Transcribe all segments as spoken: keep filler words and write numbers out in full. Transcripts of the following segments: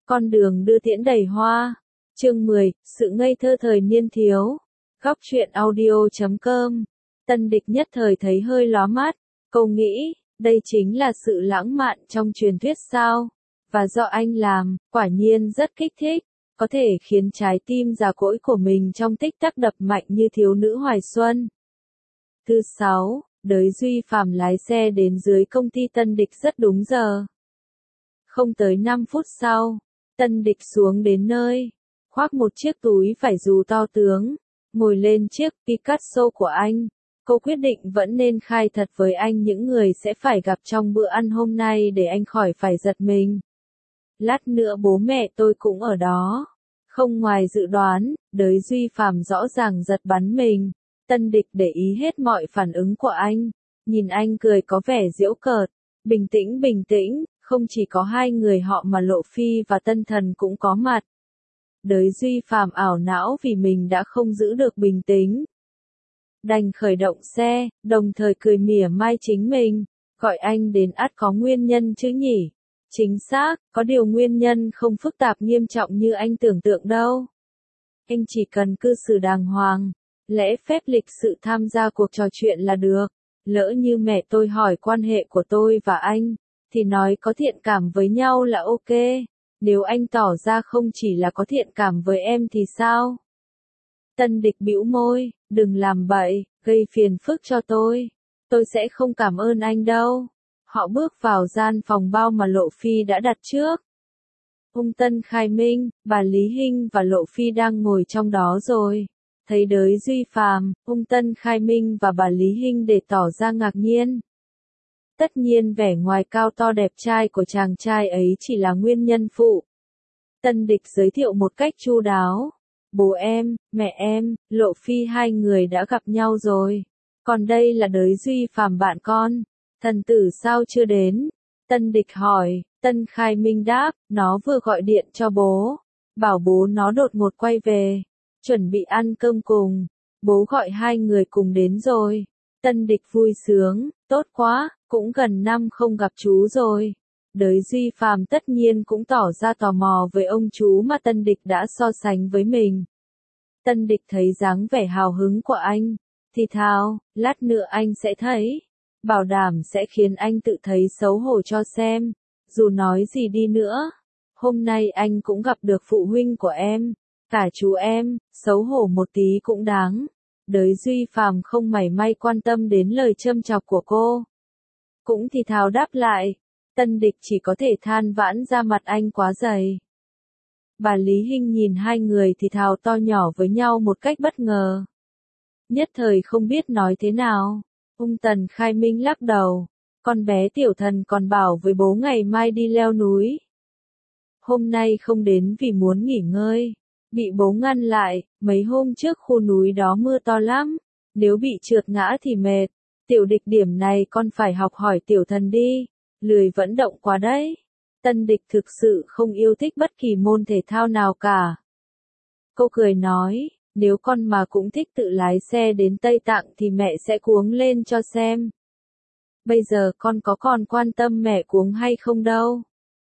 Con đường đưa tiễn đầy hoa. Chương mười, sự ngây thơ thời niên thiếu. Góc truyện audio chấm com. Tân Địch nhất thời thấy hơi lóa mắt. Cô nghĩ, đây chính là sự lãng mạn trong truyền thuyết sao? Và do anh làm, quả nhiên rất kích thích, có thể khiến trái tim già cỗi của mình trong tích tắc đập mạnh như thiếu nữ hoài xuân. Thứ sáu, Đới Duy Phàm lái xe đến dưới công ty Tân Địch rất đúng giờ. Không tới năm phút sau, Tân Địch xuống đến nơi, khoác một chiếc túi vải dù to tướng, ngồi lên chiếc Picasso của anh. Cô quyết định vẫn nên khai thật với anh những người sẽ phải gặp trong bữa ăn hôm nay để anh khỏi phải giật mình. Lát nữa bố mẹ tôi cũng ở đó. Không ngoài dự đoán, Đới Duy Phàm rõ ràng giật bắn mình. Tân Địch để ý hết mọi phản ứng của anh, nhìn anh cười có vẻ giễu cợt. Bình tĩnh bình tĩnh, không chỉ có hai người họ mà Lộ Phi và Tân Thần cũng có mặt. Đới Duy Phàm ảo não vì mình đã không giữ được bình tĩnh. Đành khởi động xe, đồng thời cười mỉa mai chính mình, gọi anh đến ắt có nguyên nhân chứ nhỉ? Chính xác, có điều nguyên nhân không phức tạp nghiêm trọng như anh tưởng tượng đâu. Anh chỉ cần cư xử đàng hoàng, lễ phép lịch sự tham gia cuộc trò chuyện là được. Lỡ như mẹ tôi hỏi quan hệ của tôi và anh, thì nói có thiện cảm với nhau là ok. Nếu anh tỏ ra không chỉ là có thiện cảm với em thì sao? Tân Địch bĩu môi, đừng làm bậy, gây phiền phức cho tôi. Tôi sẽ không cảm ơn anh đâu. Họ bước vào gian phòng bao mà Lộ Phi đã đặt trước. Ông Tân Khai Minh, bà Lý Hinh và Lộ Phi đang ngồi trong đó rồi. Thấy Đới Duy Phàm, ông Tân Khai Minh và bà Lý Hinh để tỏ ra ngạc nhiên. Tất nhiên vẻ ngoài cao to đẹp trai của chàng trai ấy chỉ là nguyên nhân phụ. Tân Địch giới thiệu một cách chu đáo. Bố em, mẹ em, Lộ Phi hai người đã gặp nhau rồi. Còn đây là Đới Duy Phàm bạn con. Thần tử sao chưa đến? Tân Địch hỏi. Tân Khai Minh đáp, nó vừa gọi điện cho bố. Bảo bố nó đột ngột quay về. Chuẩn bị ăn cơm cùng. Bố gọi hai người cùng đến rồi. Tân Địch vui sướng, tốt quá, cũng gần năm không gặp chú rồi. Đới Duy Phàm tất nhiên cũng tỏ ra tò mò với ông chú mà Tân Địch đã so sánh với mình. Tân Địch thấy dáng vẻ hào hứng của anh, thì thào, lát nữa anh sẽ thấy. Bảo đảm sẽ khiến anh tự thấy xấu hổ cho xem. Dù nói gì đi nữa, hôm nay anh cũng gặp được phụ huynh của em. Cả chú em, xấu hổ một tí cũng đáng. Đới Duy Phàm không mảy may quan tâm đến lời châm chọc của cô. Cũng thì thào đáp lại. Tân Địch chỉ có thể than vãn ra mặt anh quá dày. Bà Lý Hinh nhìn hai người thì thào to nhỏ với nhau một cách bất ngờ. Nhất thời không biết nói thế nào. Ông Tần Khai Minh lắc đầu. Con bé Tiểu Thần còn bảo với bố ngày mai đi leo núi. Hôm nay không đến vì muốn nghỉ ngơi. Bị bố ngăn lại, mấy hôm trước khu núi đó mưa to lắm. Nếu bị trượt ngã thì mệt. Tiểu Địch điểm này con phải học hỏi Tiểu Thần đi. Lười vận động quá đấy. Tân Địch thực sự không yêu thích bất kỳ môn thể thao nào cả. Cô cười nói, nếu con mà cũng thích tự lái xe đến Tây Tạng thì mẹ sẽ cuống lên cho xem. Bây giờ con có còn quan tâm mẹ cuống hay không đâu.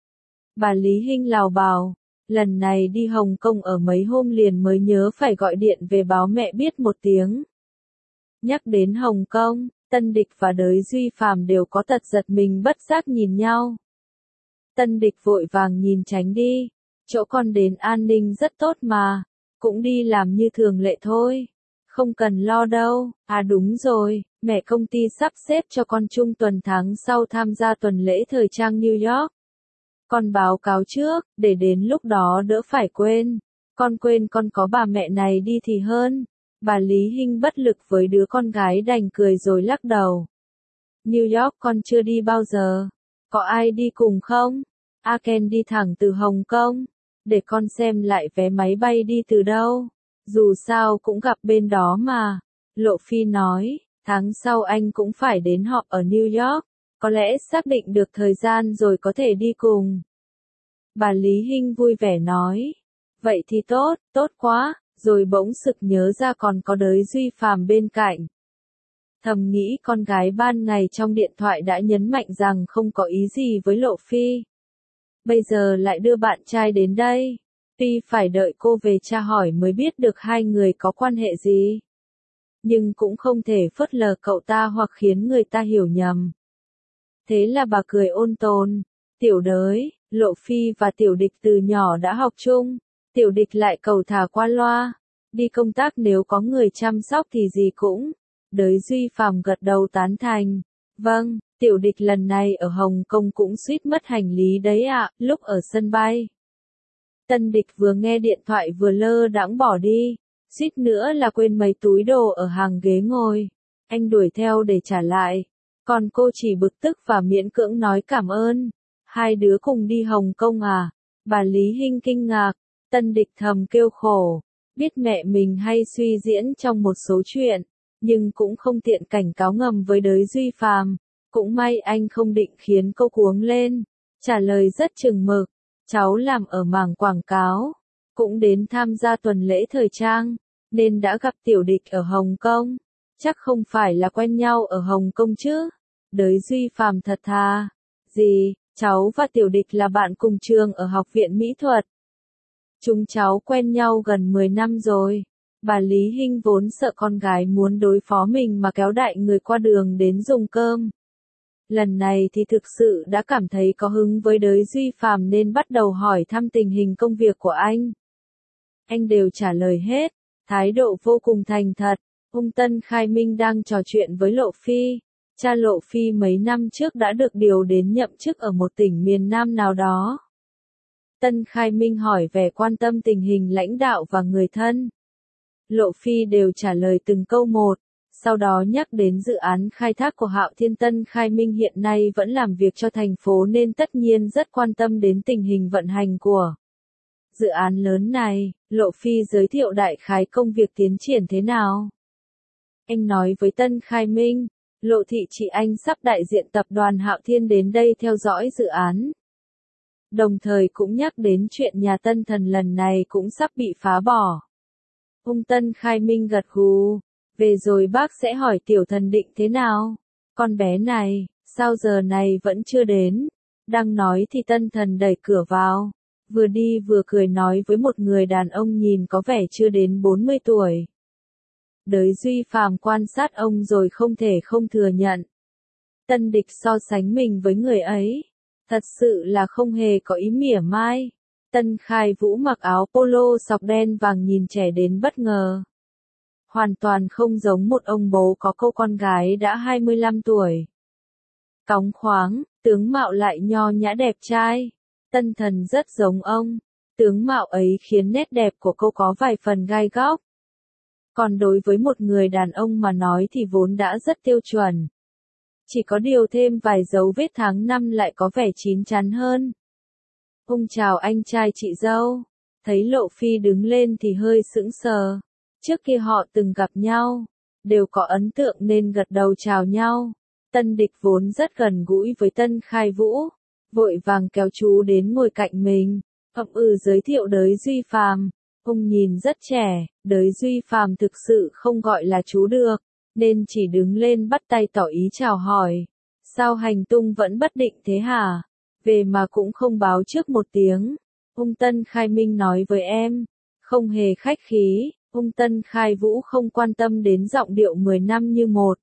Bà Lý Hinh lào bào, lần này đi Hồng Kông ở mấy hôm liền mới nhớ phải gọi điện về báo mẹ biết một tiếng. Nhắc đến Hồng Kông, Tân Địch và Đới Duy Phàm đều có tật giật mình bất giác nhìn nhau. Tân Địch vội vàng nhìn tránh đi, chỗ con đến an ninh rất tốt mà, cũng đi làm như thường lệ thôi, không cần lo đâu. À đúng rồi, mẹ công ty sắp xếp cho con chung tuần tháng sau tham gia tuần lễ thời trang New York. Con báo cáo trước, để đến lúc đó đỡ phải quên, con quên con có bà mẹ này đi thì hơn. Bà Lý Hinh bất lực với đứa con gái đành cười rồi lắc đầu. New York con chưa đi bao giờ. Có ai đi cùng không? A Ken đi thẳng từ Hồng Kông. Để con xem lại vé máy bay đi từ đâu. Dù sao cũng gặp bên đó mà. Lộ Phi nói, tháng sau anh cũng phải đến họp ở New York. Có lẽ xác định được thời gian rồi có thể đi cùng. Bà Lý Hinh vui vẻ nói. Vậy thì tốt, tốt quá. Rồi bỗng sực nhớ ra còn có Đới Duy Phàm bên cạnh. Thầm nghĩ con gái ban ngày trong điện thoại đã nhấn mạnh rằng không có ý gì với Lộ Phi. bây giờ lại đưa bạn trai đến đây. Tuy phải đợi cô về tra hỏi mới biết được hai người có quan hệ gì, nhưng cũng không thể phớt lờ cậu ta hoặc khiến người ta hiểu nhầm. Thế là bà cười ôn tồn, Tiểu Đới, Lộ Phi và Tiểu Địch từ nhỏ đã học chung, Tiểu Địch lại cầu thả qua loa, đi công tác nếu có người chăm sóc thì gì cũng. Đới Duy Phàm gật đầu tán thành, vâng, Tiểu Địch lần này ở Hồng Kông cũng suýt mất hành lý đấy ạ, lúc ở sân bay. Tân Địch vừa nghe điện thoại vừa lơ đãng bỏ đi, suýt nữa là quên mấy túi đồ ở hàng ghế ngồi. Anh đuổi theo để trả lại, còn cô chỉ bực tức và miễn cưỡng nói cảm ơn. Hai đứa cùng đi Hồng Kông à? Bà Lý Hinh kinh ngạc, Tân Địch thầm kêu khổ, biết mẹ mình hay suy diễn trong một số chuyện, nhưng cũng không tiện cảnh cáo ngầm với Đới Duy Phàm. Cũng may anh không định khiến cô cuống lên, trả lời rất chừng mực, cháu làm ở mảng quảng cáo, cũng đến tham gia tuần lễ thời trang, nên đã gặp Tiểu Địch ở Hồng Kông, chắc không phải là quen nhau ở Hồng Kông chứ? Đới Duy Phàm thật thà, gì, cháu và Tiểu Địch là bạn cùng trường ở học viện mỹ thuật. Chúng cháu quen nhau gần mười năm rồi. Bà Lý Hinh vốn sợ con gái muốn đối phó mình mà kéo đại người qua đường đến dùng cơm. Lần này thì thực sự đã cảm thấy có hứng với Đới Duy Phàm nên bắt đầu hỏi thăm tình hình công việc của anh. Anh đều trả lời hết, thái độ vô cùng thành thật. Ông Tân Khai Minh đang trò chuyện với Lộ Phi. Cha Lộ Phi mấy năm trước đã được điều đến nhậm chức ở một tỉnh miền Nam nào đó. Tân Khai Minh hỏi vẻ quan tâm tình hình lãnh đạo và người thân. Lộ Phi đều trả lời từng câu một, sau đó nhắc đến dự án khai thác của Hạo Thiên. Tân Khai Minh hiện nay vẫn làm việc cho thành phố nên tất nhiên rất quan tâm đến tình hình vận hành của dự án lớn này. Lộ Phi giới thiệu đại khái công việc tiến triển thế nào. Anh nói với Tân Khai Minh, Lộ thị chị anh sắp đại diện tập đoàn Hạo Thiên đến đây theo dõi dự án. Đồng thời cũng nhắc đến chuyện nhà Tân Thần lần này cũng sắp bị phá bỏ. Ông Tân Khai Minh gật gù, về rồi bác sẽ hỏi Tiểu Thần định thế nào? Con bé này, sao giờ này vẫn chưa đến? Đang nói thì Tân Thần đẩy cửa vào, vừa đi vừa cười nói với một người đàn ông nhìn có vẻ chưa đến bốn mươi tuổi. Đới Duy Phàm quan sát ông rồi không thể không thừa nhận. Tân Địch so sánh mình với người ấy, thật sự là không hề có ý mỉa mai. Tân Khai Vũ mặc áo polo sọc đen vàng nhìn trẻ đến bất ngờ. Hoàn toàn không giống một ông bố có cô con gái đã hai mươi lăm tuổi. Cóng khoáng, tướng mạo lại nho nhã đẹp trai. Tân Thần rất giống ông, tướng mạo ấy khiến nét đẹp của cô có vài phần gai góc. Còn đối với một người đàn ông mà nói thì vốn đã rất tiêu chuẩn. Chỉ có điều thêm vài dấu vết tháng năm lại có vẻ chín chắn hơn. Ông chào anh trai chị dâu. Thấy Lộ Phi đứng lên thì hơi sững sờ. Trước kia họ từng gặp nhau, đều có ấn tượng nên gật đầu chào nhau. Tân Địch vốn rất gần gũi với Tân Khai Vũ, vội vàng kéo chú đến ngồi cạnh mình, ậm ừ giới thiệu Đới Duy Phàm. Ông nhìn rất trẻ, Đới Duy Phàm thực sự không gọi là chú được, nên chỉ đứng lên bắt tay tỏ ý chào hỏi. Sao hành tung vẫn bất định thế hả? Về mà cũng không báo trước một tiếng. Ông Tân Khai Minh nói với em, không hề khách khí. Ông Tân Khai Vũ không quan tâm đến giọng điệu mười năm như một.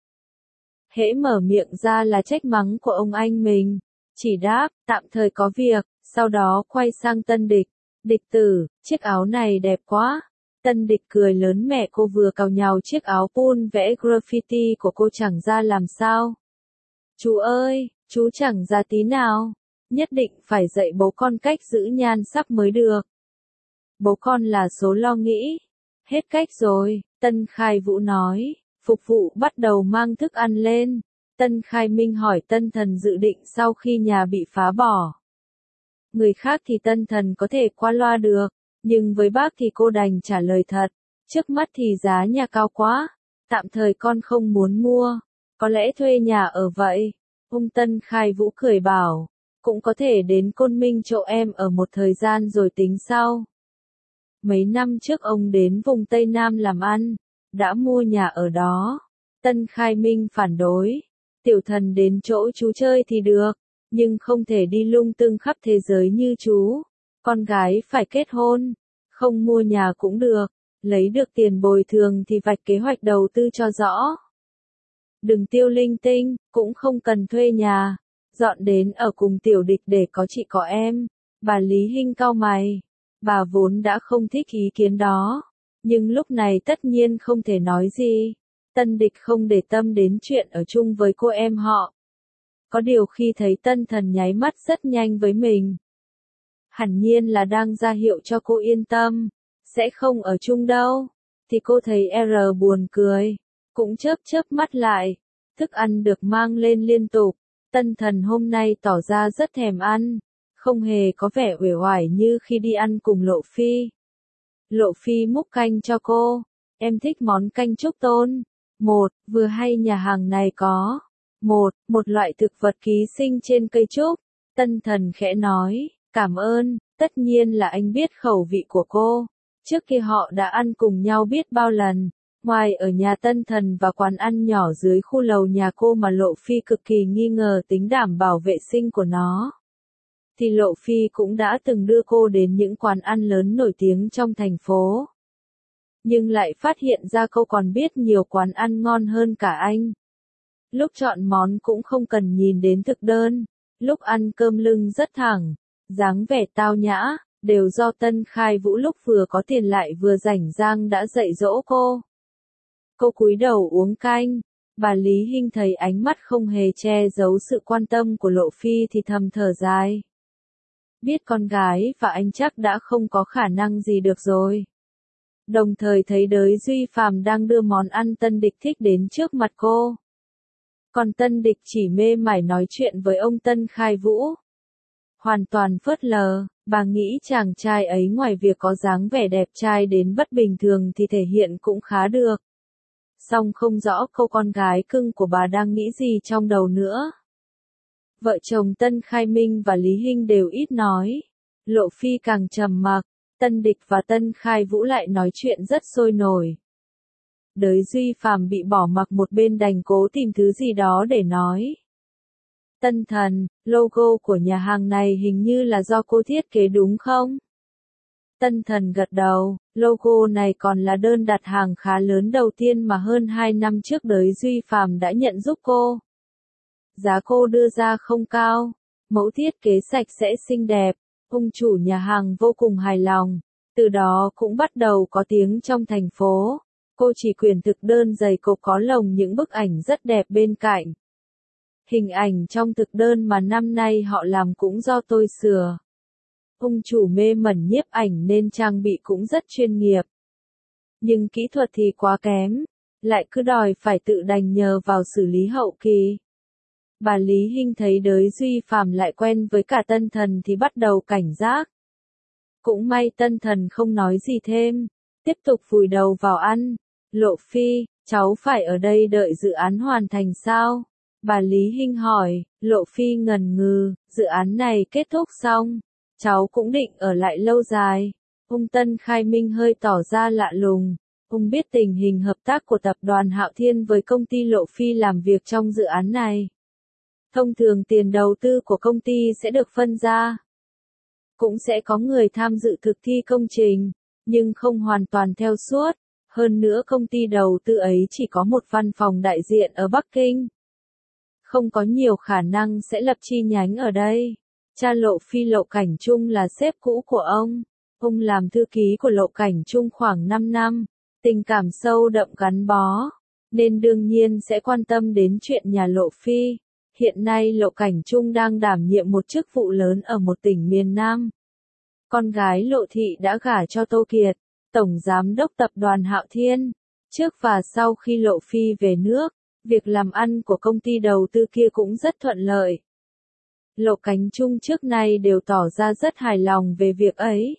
Hễ mở miệng ra là trách mắng của ông anh mình. Chỉ đáp, tạm thời có việc, sau đó quay sang Tân Địch. Địch tử, chiếc áo này đẹp quá. Tân Địch cười lớn, mẹ cô vừa cào nhào chiếc áo pun vẽ graffiti của cô chẳng ra làm sao. Chú ơi, chú chẳng ra tí nào. Nhất định phải dạy bố con cách giữ nhan sắc mới được. Bố con là số lo nghĩ. Hết cách rồi, Tân Khai Vũ nói, phục vụ bắt đầu mang thức ăn lên. Tân Khai Minh hỏi Tân Thần dự định sau khi nhà bị phá bỏ. Người khác thì Tân Thần có thể qua loa được, nhưng với bác thì cô đành trả lời thật. Trước mắt thì giá nhà cao quá, tạm thời con không muốn mua, có lẽ thuê nhà ở vậy. Ông Tân Khai Vũ cười bảo, cũng có thể đến Côn Minh chỗ em ở một thời gian rồi tính sau. Mấy năm trước ông đến vùng Tây Nam làm ăn, đã mua nhà ở đó. Tân Khai Minh phản đối, Tiểu Thần đến chỗ chú chơi thì được, nhưng không thể đi lung tung khắp thế giới như chú. Con gái phải kết hôn, không mua nhà cũng được, lấy được tiền bồi thường thì vạch kế hoạch đầu tư cho rõ. Đừng tiêu linh tinh, cũng không cần thuê nhà, dọn đến ở cùng Tiểu Địch để có chị có em. Bà Lý Hinh cau mày, bà vốn đã không thích ý kiến đó, nhưng lúc này tất nhiên không thể nói gì. Tân Địch không để tâm đến chuyện ở chung với cô em họ. Có điều khi thấy Tân Thần nháy mắt rất nhanh với mình, hẳn nhiên là đang ra hiệu cho cô yên tâm, sẽ không ở chung đâu, thì cô thấy R buồn cười, cũng chớp chớp mắt lại. Thức ăn được mang lên liên tục, Tân Thần hôm nay tỏ ra rất thèm ăn, không hề có vẻ uể oải như khi đi ăn cùng Lộ Phi. Lộ Phi múc canh cho cô, em thích món canh trúc tôn. Một, vừa hay nhà hàng này có. Một, một loại thực vật ký sinh trên cây trúc. Tân Thần khẽ nói, cảm ơn, tất nhiên là anh biết khẩu vị của cô. Trước kia họ đã ăn cùng nhau biết bao lần. Ngoài ở nhà Tân Thần và quán ăn nhỏ dưới khu lầu nhà cô mà Lộ Phi cực kỳ nghi ngờ tính đảm bảo vệ sinh của nó, thì Lộ Phi cũng đã từng đưa cô đến những quán ăn lớn nổi tiếng trong thành phố. Nhưng lại phát hiện ra cô còn biết nhiều quán ăn ngon hơn cả anh. Lúc chọn món cũng không cần nhìn đến thực đơn, lúc ăn cơm lưng rất thẳng, dáng vẻ tao nhã, đều do Tân Khai Vũ lúc vừa có tiền lại vừa rảnh rang đã dạy dỗ cô. Cô cúi đầu uống canh, bà Lý Hinh thấy ánh mắt không hề che giấu sự quan tâm của Lộ Phi thì thầm thở dài. Biết con gái và anh chắc đã không có khả năng gì được rồi. Đồng thời thấy Đới Duy Phàm đang đưa món ăn Tân Địch thích đến trước mặt cô. Còn Tân Địch chỉ mê mải nói chuyện với ông Tân Khai Vũ. Hoàn toàn phớt lờ, bà nghĩ chàng trai ấy ngoài việc có dáng vẻ đẹp trai đến bất bình thường thì thể hiện cũng khá được. Song không rõ cô con gái cưng của bà đang nghĩ gì trong đầu nữa. Vợ chồng Tân Khai Minh và Lý Hinh đều ít nói. Lộ Phi càng trầm mặc, Tân Địch và Tân Khai Vũ lại nói chuyện rất sôi nổi. Đới Duy Phàm bị bỏ mặc một bên đành cố tìm thứ gì đó để nói. Tân Thần, logo của nhà hàng này hình như là do cô thiết kế đúng không? Tân Thần gật đầu, logo này còn là đơn đặt hàng khá lớn đầu tiên mà hơn hai năm trước Đới Duy Phàm đã nhận giúp cô. Giá cô đưa ra không cao, mẫu thiết kế sạch sẽ xinh đẹp, ông chủ nhà hàng vô cùng hài lòng, từ đó cũng bắt đầu có tiếng trong thành phố. Cô chỉ quyển thực đơn dày cộp có lồng những bức ảnh rất đẹp bên cạnh. Hình ảnh trong thực đơn mà năm nay họ làm cũng do tôi sửa. Ông chủ mê mẩn nhiếp ảnh nên trang bị cũng rất chuyên nghiệp. Nhưng kỹ thuật thì quá kém, lại cứ đòi phải tự đành nhờ vào xử lý hậu kỳ. Bà Lý Hinh thấy Đới Duy Phàm lại quen với cả Tân Thần thì bắt đầu cảnh giác. Cũng may Tân Thần không nói gì thêm, tiếp tục vùi đầu vào ăn. Lộ Phi, cháu phải ở đây đợi dự án hoàn thành sao? Bà Lý Hinh hỏi. Lộ Phi ngần ngừ, dự án này kết thúc xong, cháu cũng định ở lại lâu dài. Ông Tân Khai Minh hơi tỏ ra lạ lùng. Ông biết tình hình hợp tác của tập đoàn Hạo Thiên với công ty Lộ Phi làm việc trong dự án này. Thông thường tiền đầu tư của công ty sẽ được phân ra. Cũng sẽ có người tham dự thực thi công trình, nhưng không hoàn toàn theo suốt. Hơn nữa công ty đầu tư ấy chỉ có một văn phòng đại diện ở Bắc Kinh. Không có nhiều khả năng sẽ lập chi nhánh ở đây. Cha Lộ Phi Lộ Cảnh Trung là sếp cũ của ông. Ông làm thư ký của Lộ Cảnh Trung khoảng năm năm. Tình cảm sâu đậm gắn bó. Nên đương nhiên sẽ quan tâm đến chuyện nhà Lộ Phi. Hiện nay Lộ Cảnh Trung đang đảm nhiệm một chức vụ lớn ở một tỉnh miền Nam. Con gái Lộ Thị đã gả cho Tô Kiệt, Tổng Giám đốc Tập đoàn Hạo Thiên. Trước và sau khi Lộ Phi về nước, việc làm ăn của công ty đầu tư kia cũng rất thuận lợi. Lộ Cảnh Trung trước nay đều tỏ ra rất hài lòng về việc ấy.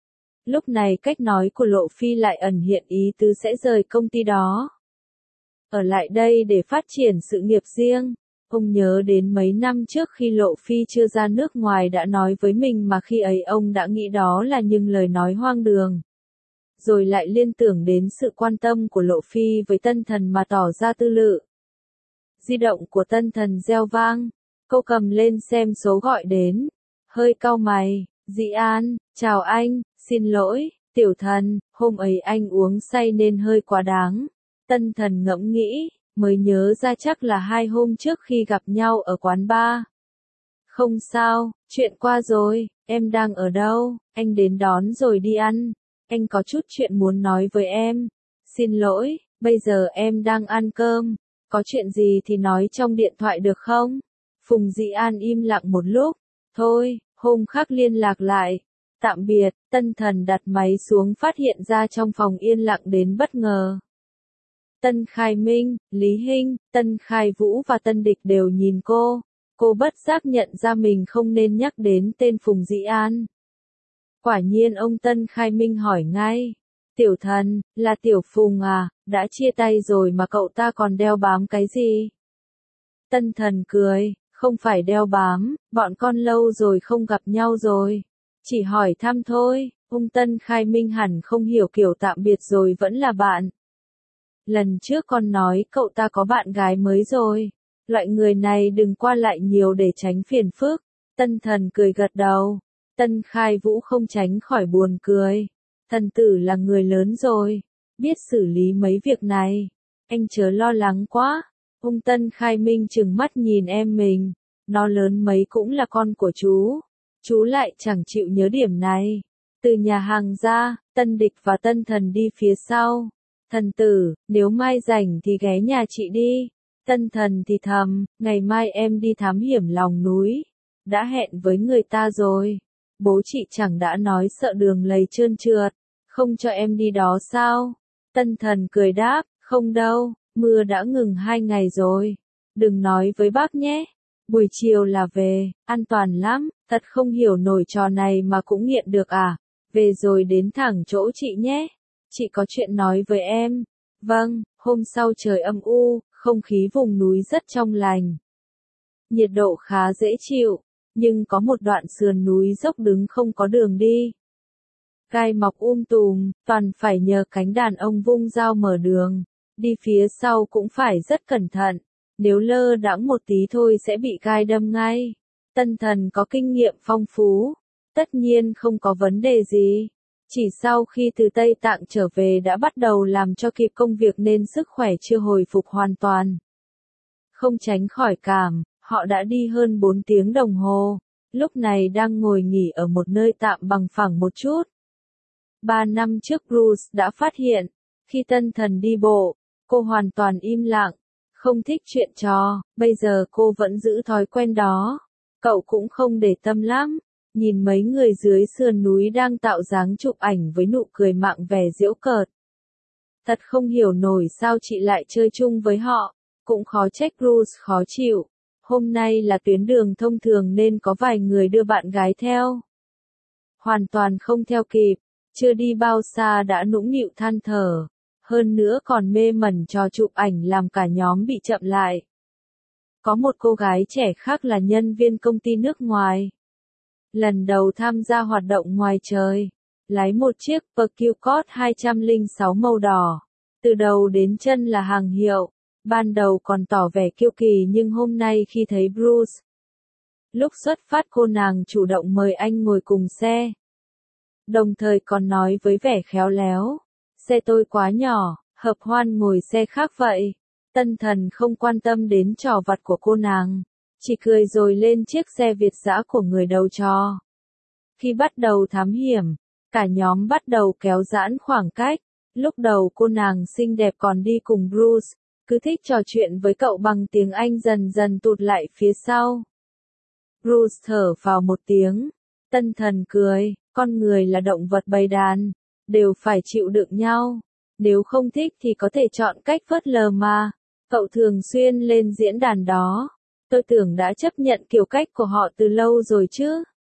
Lúc này cách nói của Lộ Phi lại ẩn hiện ý tứ sẽ rời công ty đó. Ở lại đây để phát triển sự nghiệp riêng. Ông nhớ đến mấy năm trước khi Lộ Phi chưa ra nước ngoài đã nói với mình mà khi ấy ông đã nghĩ đó là những lời nói hoang đường. Rồi lại liên tưởng đến sự quan tâm của Lộ Phi với Tân Thần mà tỏ ra tư lự. Di động của Tân Thần reo vang. Cô cầm lên xem số gọi đến. Hơi cau mày. Dĩ An, chào anh, xin lỗi, tiểu thần, hôm ấy anh uống say nên hơi quá đáng. Tân Thần ngẫm nghĩ, mới nhớ ra chắc là hai hôm trước khi gặp nhau ở quán bar. Không sao, chuyện qua rồi, em đang ở đâu, anh đến đón rồi đi ăn. Anh có chút chuyện muốn nói với em. Xin lỗi, bây giờ em đang ăn cơm. Có chuyện gì thì nói trong điện thoại được không? Phùng Dĩ An im lặng một lúc. Thôi, hôm khác liên lạc lại. Tạm biệt. Tân Thần đặt máy xuống, phát hiện ra trong phòng yên lặng đến bất ngờ. Tân Khai Minh, Lý Hinh, Tân Khai Vũ và Tân Địch đều nhìn cô. Cô bất giác nhận ra mình không nên nhắc đến tên Phùng Dĩ An. Quả nhiên ông Tân Khai Minh hỏi ngay. Tiểu thần, là Tiểu Phùng à, đã chia tay rồi mà cậu ta còn đeo bám cái gì? Tân Thần cười, không phải đeo bám, bọn con lâu rồi không gặp nhau rồi. Chỉ hỏi thăm thôi, ông Tân Khai Minh hẳn không hiểu kiểu tạm biệt rồi vẫn là bạn. Lần trước con nói cậu ta có bạn gái mới rồi. Loại người này đừng qua lại nhiều để tránh phiền phức. Tân Thần cười gật đầu. Tân Khai Vũ không tránh khỏi buồn cười. Thần tử là người lớn rồi, biết xử lý mấy việc này. Anh chớ lo lắng quá. Ông Tân Khai Minh trừng mắt nhìn em mình. Nó lớn mấy cũng là con của chú. Chú lại chẳng chịu nhớ điểm này. Từ nhà hàng ra, Tân Địch và Tân Thần đi phía sau. Thần tử, nếu mai rảnh thì ghé nhà chị đi. Tân Thần thì thầm, ngày mai em đi thám hiểm lòng núi. Đã hẹn với người ta rồi. Bố chị chẳng đã nói sợ đường lầy trơn trượt. Không cho em đi đó sao? Tân Thần cười đáp, không đâu, mưa đã ngừng hai ngày rồi. Đừng nói với bác nhé. Buổi chiều là về, an toàn lắm, thật không hiểu nổi trò này mà cũng nghiện được à. Về rồi đến thẳng chỗ chị nhé. Chị có chuyện nói với em. Vâng, hôm sau trời âm u, không khí vùng núi rất trong lành. Nhiệt độ khá dễ chịu, nhưng có một đoạn sườn núi dốc đứng không có đường đi. Gai mọc um tùm, toàn phải nhờ cánh đàn ông vung dao mở đường. Đi phía sau cũng phải rất cẩn thận. Nếu lơ đãng một tí thôi sẽ bị gai đâm ngay. Tân Thần có kinh nghiệm phong phú. Tất nhiên không có vấn đề gì. Chỉ sau khi từ Tây Tạng trở về đã bắt đầu làm cho kịp công việc nên sức khỏe chưa hồi phục hoàn toàn. Không tránh khỏi cảm, họ đã đi hơn bốn tiếng đồng hồ. Lúc này đang ngồi nghỉ ở một nơi tạm bằng phẳng một chút. Ba năm trước Bruce đã phát hiện, khi Tân Thần đi bộ, cô hoàn toàn im lặng, không thích chuyện trò, bây giờ cô vẫn giữ thói quen đó. Cậu cũng không để tâm lắm, nhìn mấy người dưới sườn núi đang tạo dáng chụp ảnh với nụ cười mạn vẻ giễu cợt. Thật không hiểu nổi sao chị lại chơi chung với họ, cũng khó trách Bruce khó chịu. Hôm nay là tuyến đường thông thường nên có vài người đưa bạn gái theo. Hoàn toàn không theo kịp, chưa đi bao xa đã nũng nịu than thở. Hơn nữa còn mê mẩn trò chụp ảnh làm cả nhóm bị chậm lại. Có một cô gái trẻ khác là nhân viên công ty nước ngoài. Lần đầu tham gia hoạt động ngoài trời. Lái một chiếc Percute hai không sáu màu đỏ. Từ đầu đến chân là hàng hiệu. Ban đầu còn tỏ vẻ kiêu kỳ nhưng hôm nay khi thấy Bruce. Lúc xuất phát cô nàng chủ động mời anh ngồi cùng xe. Đồng thời còn nói với vẻ khéo léo. Xe tôi quá nhỏ, hợp hoan ngồi xe khác vậy. Tân Thần không quan tâm đến trò vặt của cô nàng. Chỉ cười rồi lên chiếc xe Việt dã của người đầu trò. Khi bắt đầu thám hiểm, cả nhóm bắt đầu kéo giãn khoảng cách. Lúc đầu cô nàng xinh đẹp còn đi cùng Bruce. Cứ thích trò chuyện với cậu bằng tiếng Anh dần dần tụt lại phía sau. Bruce thở vào một tiếng. Tân Thần cười, con người là động vật bầy đàn, đều phải chịu đựng nhau. Nếu không thích thì có thể chọn cách phớt lờ mà. Cậu thường xuyên lên diễn đàn đó. Tôi tưởng đã chấp nhận kiểu cách của họ từ lâu rồi chứ.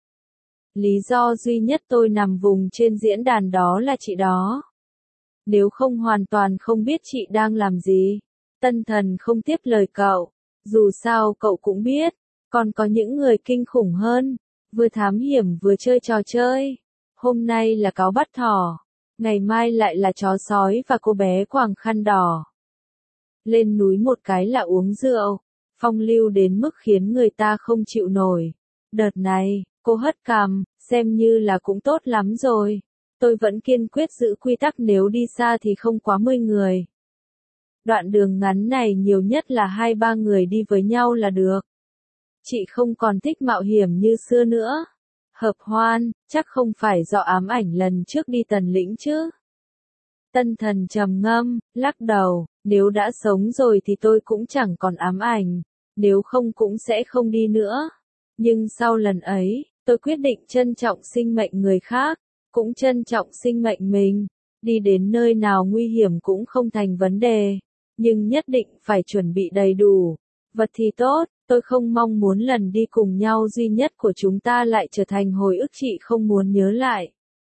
Lý do duy nhất tôi nằm vùng trên diễn đàn đó là chị đó. Nếu không hoàn toàn không biết chị đang làm gì. Tân Thần không tiếp lời cậu. Dù sao cậu cũng biết, còn có những người kinh khủng hơn. Vừa thám hiểm vừa chơi trò chơi. Hôm nay là cáo bắt thỏ. Ngày mai lại là chó sói và cô bé quàng khăn đỏ. Lên núi một cái là uống rượu. phong lưu đến mức khiến người ta không chịu nổi. Đợt này, cô hất cằm, xem như là cũng tốt lắm rồi. Tôi vẫn kiên quyết giữ quy tắc nếu đi xa thì không quá mười người. Đoạn đường ngắn này nhiều nhất là hai ba người đi với nhau là được. Chị không còn thích mạo hiểm như xưa nữa. Hợp hoan, chắc không phải do ám ảnh lần trước đi Tần Lĩnh chứ. Tân Thần trầm ngâm, lắc đầu, nếu đã sống rồi thì tôi cũng chẳng còn ám ảnh, nếu không cũng sẽ không đi nữa. Nhưng sau lần ấy, tôi quyết định trân trọng sinh mệnh người khác, cũng trân trọng sinh mệnh mình. Đi đến nơi nào nguy hiểm cũng không thành vấn đề, nhưng nhất định phải chuẩn bị đầy đủ. Vật thì tốt, tôi không mong muốn lần đi cùng nhau duy nhất của chúng ta lại trở thành hồi ức chị không muốn nhớ lại.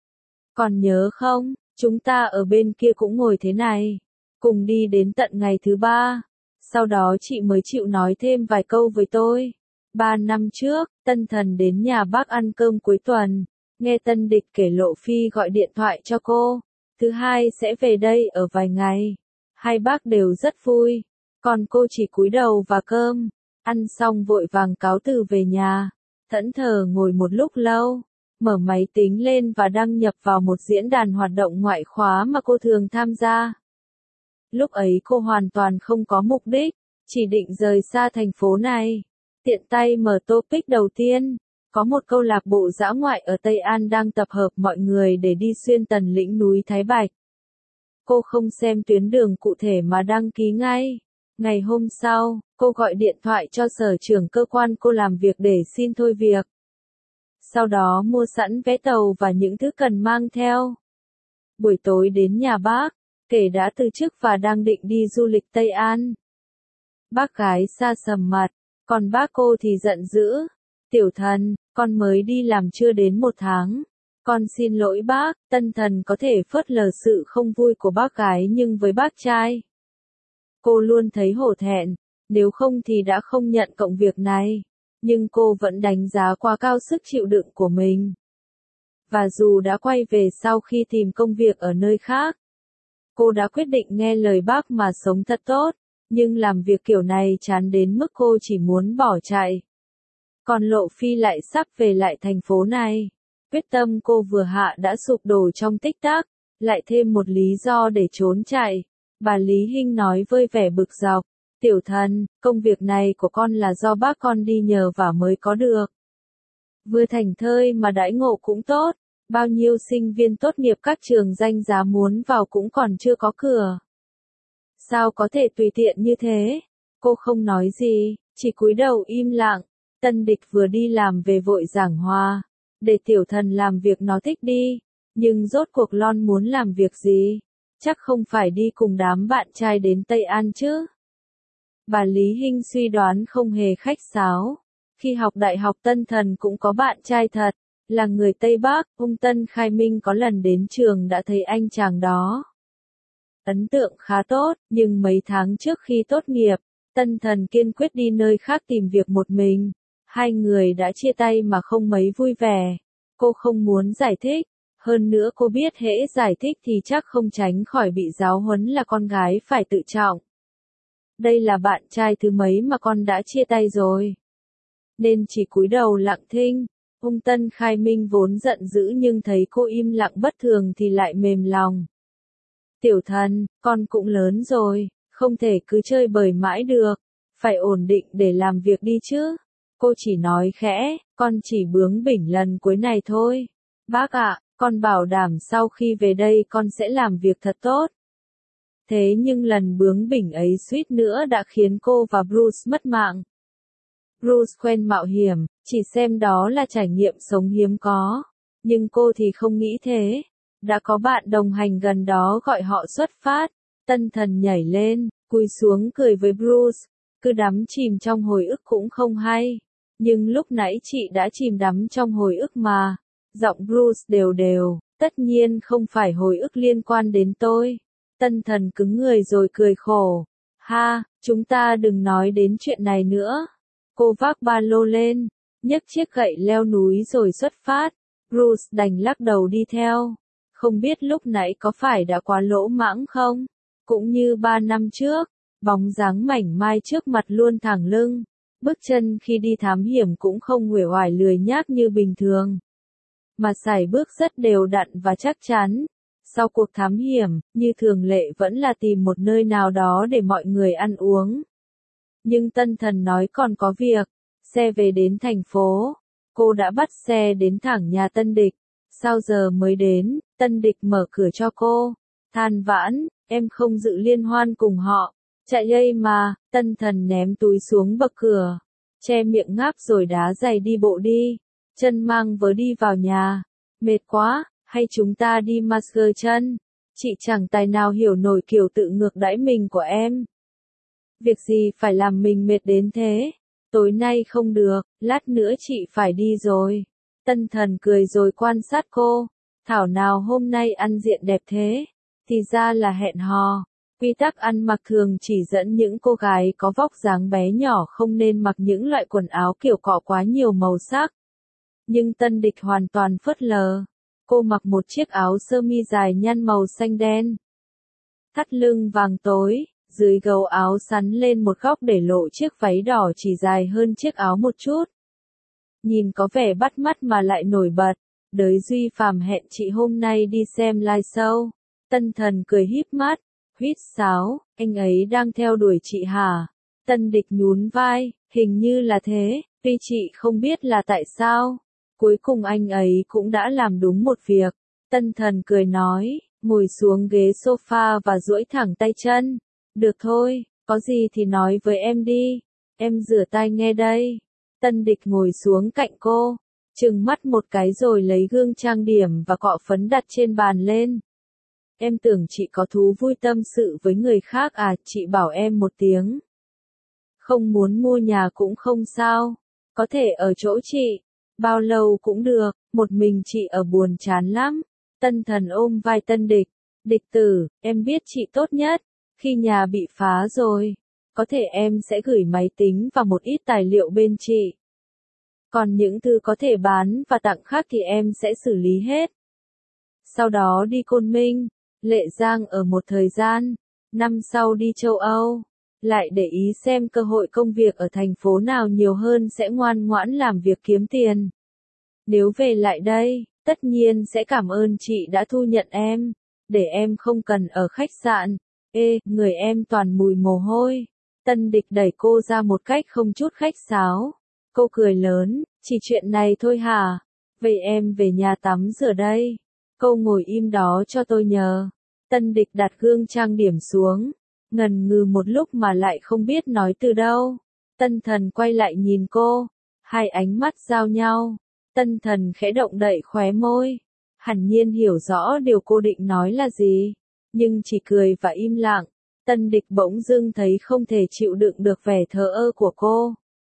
Còn nhớ không, chúng ta ở bên kia cũng ngồi thế này, cùng đi đến tận ngày thứ ba. Sau đó chị mới chịu nói thêm vài câu với tôi. Ba năm trước, Tân Thần đến nhà bác ăn cơm cuối tuần, nghe Tân Địch kể Lộ Phi gọi điện thoại cho cô. Thứ hai sẽ về đây ở vài ngày. Hai bác đều rất vui, còn cô chỉ cúi đầu và cơm. Ăn xong vội vàng cáo từ về nhà, thẫn thờ ngồi một lúc lâu, mở máy tính lên và đăng nhập vào một diễn đàn hoạt động ngoại khóa mà cô thường tham gia. Lúc ấy cô hoàn toàn không có mục đích, chỉ định rời xa thành phố này. Tiện tay mở topic đầu tiên, có một câu lạc bộ dã ngoại ở Tây An đang tập hợp mọi người để đi xuyên Tần Lĩnh núi Thái Bạch. Cô không xem tuyến đường cụ thể mà đăng ký ngay. Ngày hôm sau, cô gọi điện thoại cho sở trưởng cơ quan cô làm việc để xin thôi việc. Sau đó mua sẵn vé tàu và những thứ cần mang theo. Buổi tối đến nhà bác, kể đã từ chức và đang định đi du lịch Tây An. Bác gái xa sầm mặt, còn bác cô thì giận dữ. Tiểu Thần, con mới đi làm chưa đến một tháng. Con xin lỗi bác. Tân Thần có thể phớt lờ sự không vui của bác gái nhưng với bác trai, cô luôn thấy hổ thẹn, nếu không thì đã không nhận công việc này. Nhưng cô vẫn đánh giá quá cao sức chịu đựng của mình. Và dù đã quay về sau khi tìm công việc ở nơi khác, cô đã quyết định nghe lời bác mà sống thật tốt, nhưng làm việc kiểu này chán đến mức cô chỉ muốn bỏ chạy. Còn Lộ Phi lại sắp về lại thành phố này. Quyết tâm cô vừa hạ đã sụp đổ trong tích tắc, lại thêm một lý do để trốn chạy. Bà Lý Hinh nói với vẻ bực dọc, Tiểu Thần, công việc này của con là do bác con đi nhờ vả mới có được. Vừa thành thơi mà đãi ngộ cũng tốt, bao nhiêu sinh viên tốt nghiệp các trường danh giá muốn vào cũng còn chưa có cửa. Sao có thể tùy tiện như thế? Cô không nói gì, chỉ cúi đầu im lặng. Tân Địch vừa đi làm về vội giảng hòa, để Tiểu Thần làm việc nó thích đi, nhưng rốt cuộc Lon muốn làm việc gì? Chắc không phải đi cùng đám bạn trai đến Tây An chứ? Bà Lý Hinh suy đoán không hề khách sáo. Khi học đại học Tân Thần cũng có bạn trai thật, là người Tây Bắc. Ông Tân Khai Minh có lần đến trường đã thấy anh chàng đó. Ấn tượng khá tốt, nhưng mấy tháng trước khi tốt nghiệp, Tân Thần kiên quyết đi nơi khác tìm việc một mình. Hai người đã chia tay mà không mấy vui vẻ. Cô không muốn giải thích. Hơn nữa cô biết hễ giải thích thì chắc không tránh khỏi bị giáo huấn là con gái phải tự trọng. Đây là bạn trai thứ mấy mà con đã chia tay rồi. Nên chỉ cúi đầu lặng thinh. Ông Tân Khai Minh vốn giận dữ nhưng thấy cô im lặng bất thường thì lại mềm lòng. Tiểu Thần, con cũng lớn rồi, không thể cứ chơi bời mãi được. Phải ổn định để làm việc đi chứ. Cô chỉ nói khẽ, con chỉ bướng bỉnh lần cuối này thôi. Bác ạ, con bảo đảm sau khi về đây con sẽ làm việc thật tốt. Thế nhưng lần bướng bỉnh ấy suýt nữa đã khiến cô và Bruce mất mạng. Bruce quen mạo hiểm, chỉ xem đó là trải nghiệm sống hiếm có. Nhưng cô thì không nghĩ thế. Đã có bạn đồng hành gần đó gọi họ xuất phát. Tân Thần nhảy lên, cúi xuống cười với Bruce. Cứ đắm chìm trong hồi ức cũng không hay. Nhưng lúc nãy chị đã chìm đắm trong hồi ức mà. Giọng Bruce đều đều, tất nhiên không phải hồi ức liên quan đến tôi. Tân Thần cứng người rồi cười khổ. Ha, chúng ta đừng nói đến chuyện này nữa. Cô vác ba lô lên, nhấc chiếc gậy leo núi rồi xuất phát. Bruce đành lắc đầu đi theo. Không biết lúc nãy có phải đã quá lỗ mãng không? Cũng như ba năm trước, bóng dáng mảnh mai trước mặt luôn thẳng lưng, bước chân khi đi thám hiểm cũng không uể oải lười nhác như bình thường, mà sải bước rất đều đặn và chắc chắn. Sau cuộc thám hiểm, như thường lệ vẫn là tìm một nơi nào đó để mọi người ăn uống. Nhưng Tân Thần nói còn có việc, xe về đến thành phố, cô đã bắt xe đến thẳng nhà Tân Địch. Sao giờ mới đến? Tân Địch mở cửa cho cô, than vãn, em không dự liên hoan cùng họ, chạy đây mà. Tân Thần ném túi xuống bậc cửa, che miệng ngáp rồi đá giày đi bộ đi, chân mang vớ đi vào nhà. Mệt quá, hay chúng ta đi massage chân? Chị chẳng tài nào hiểu nổi kiểu tự ngược đãi mình của em. Việc gì phải làm mình mệt đến thế? Tối nay không được, lát nữa chị phải đi rồi. Tân Thần cười rồi quan sát cô, thảo nào hôm nay ăn diện đẹp thế, thì ra là hẹn hò. Quy tắc ăn mặc thường chỉ dẫn những cô gái có vóc dáng bé nhỏ không nên mặc những loại quần áo kiểu cọ quá nhiều màu sắc. Nhưng Tân Địch hoàn toàn phớt lờ. Cô mặc một chiếc áo sơ mi dài nhăn màu xanh đen, thắt lưng vàng tối, dưới gấu áo sắn lên một góc để lộ chiếc váy đỏ chỉ dài hơn chiếc áo một chút. Nhìn có vẻ bắt mắt mà lại nổi bật. Đới Duy Phàm hẹn chị hôm nay đi xem live show. Tân Thần cười híp mắt, huýt sáo, anh ấy đang theo đuổi chị hả? Tân Địch nhún vai, hình như là thế, tuy chị không biết là tại sao. Cuối cùng anh ấy cũng đã làm đúng một việc. Tân Thần cười nói, ngồi xuống ghế sofa và duỗi thẳng tay chân. Được thôi, có gì thì nói với em đi. Em rửa tay nghe đây. Tân Địch ngồi xuống cạnh cô, trừng mắt một cái rồi lấy gương trang điểm và cọ phấn đặt trên bàn lên. Em tưởng chị có thú vui tâm sự với người khác à? Chị bảo em một tiếng. Không muốn mua nhà cũng không sao, có thể ở chỗ chị. Bao lâu cũng được, một mình chị ở buồn chán lắm. Tân Thần ôm vai Tân Địch. Địch tử, em biết chị tốt nhất. Khi nhà bị phá rồi, có thể em sẽ gửi máy tính và một ít tài liệu bên chị. Còn những thứ có thể bán và tặng khác thì em sẽ xử lý hết. Sau đó đi Côn Minh, Lệ Giang ở một thời gian. Năm sau đi châu Âu. Lại để ý xem cơ hội công việc ở thành phố nào nhiều hơn sẽ ngoan ngoãn làm việc kiếm tiền. Nếu về lại đây, tất nhiên sẽ cảm ơn chị đã thu nhận em, để em không cần ở khách sạn. Ê, người em toàn mùi mồ hôi. Tân Địch đẩy cô ra một cách không chút khách sáo. Cô cười lớn, chỉ chuyện này thôi hả? Vậy em về nhà tắm rửa đây. Cô ngồi im đó cho tôi nhờ. Tân Địch đặt gương trang điểm xuống, ngần ngừ một lúc mà lại không biết nói từ đâu. Tân Thần quay lại nhìn cô, hai ánh mắt giao nhau. Tân Thần khẽ động đậy khóe môi, hẳn nhiên hiểu rõ điều cô định nói là gì, nhưng chỉ cười và im lặng. Tân Địch bỗng dưng thấy không thể chịu đựng được vẻ thờ ơ của cô.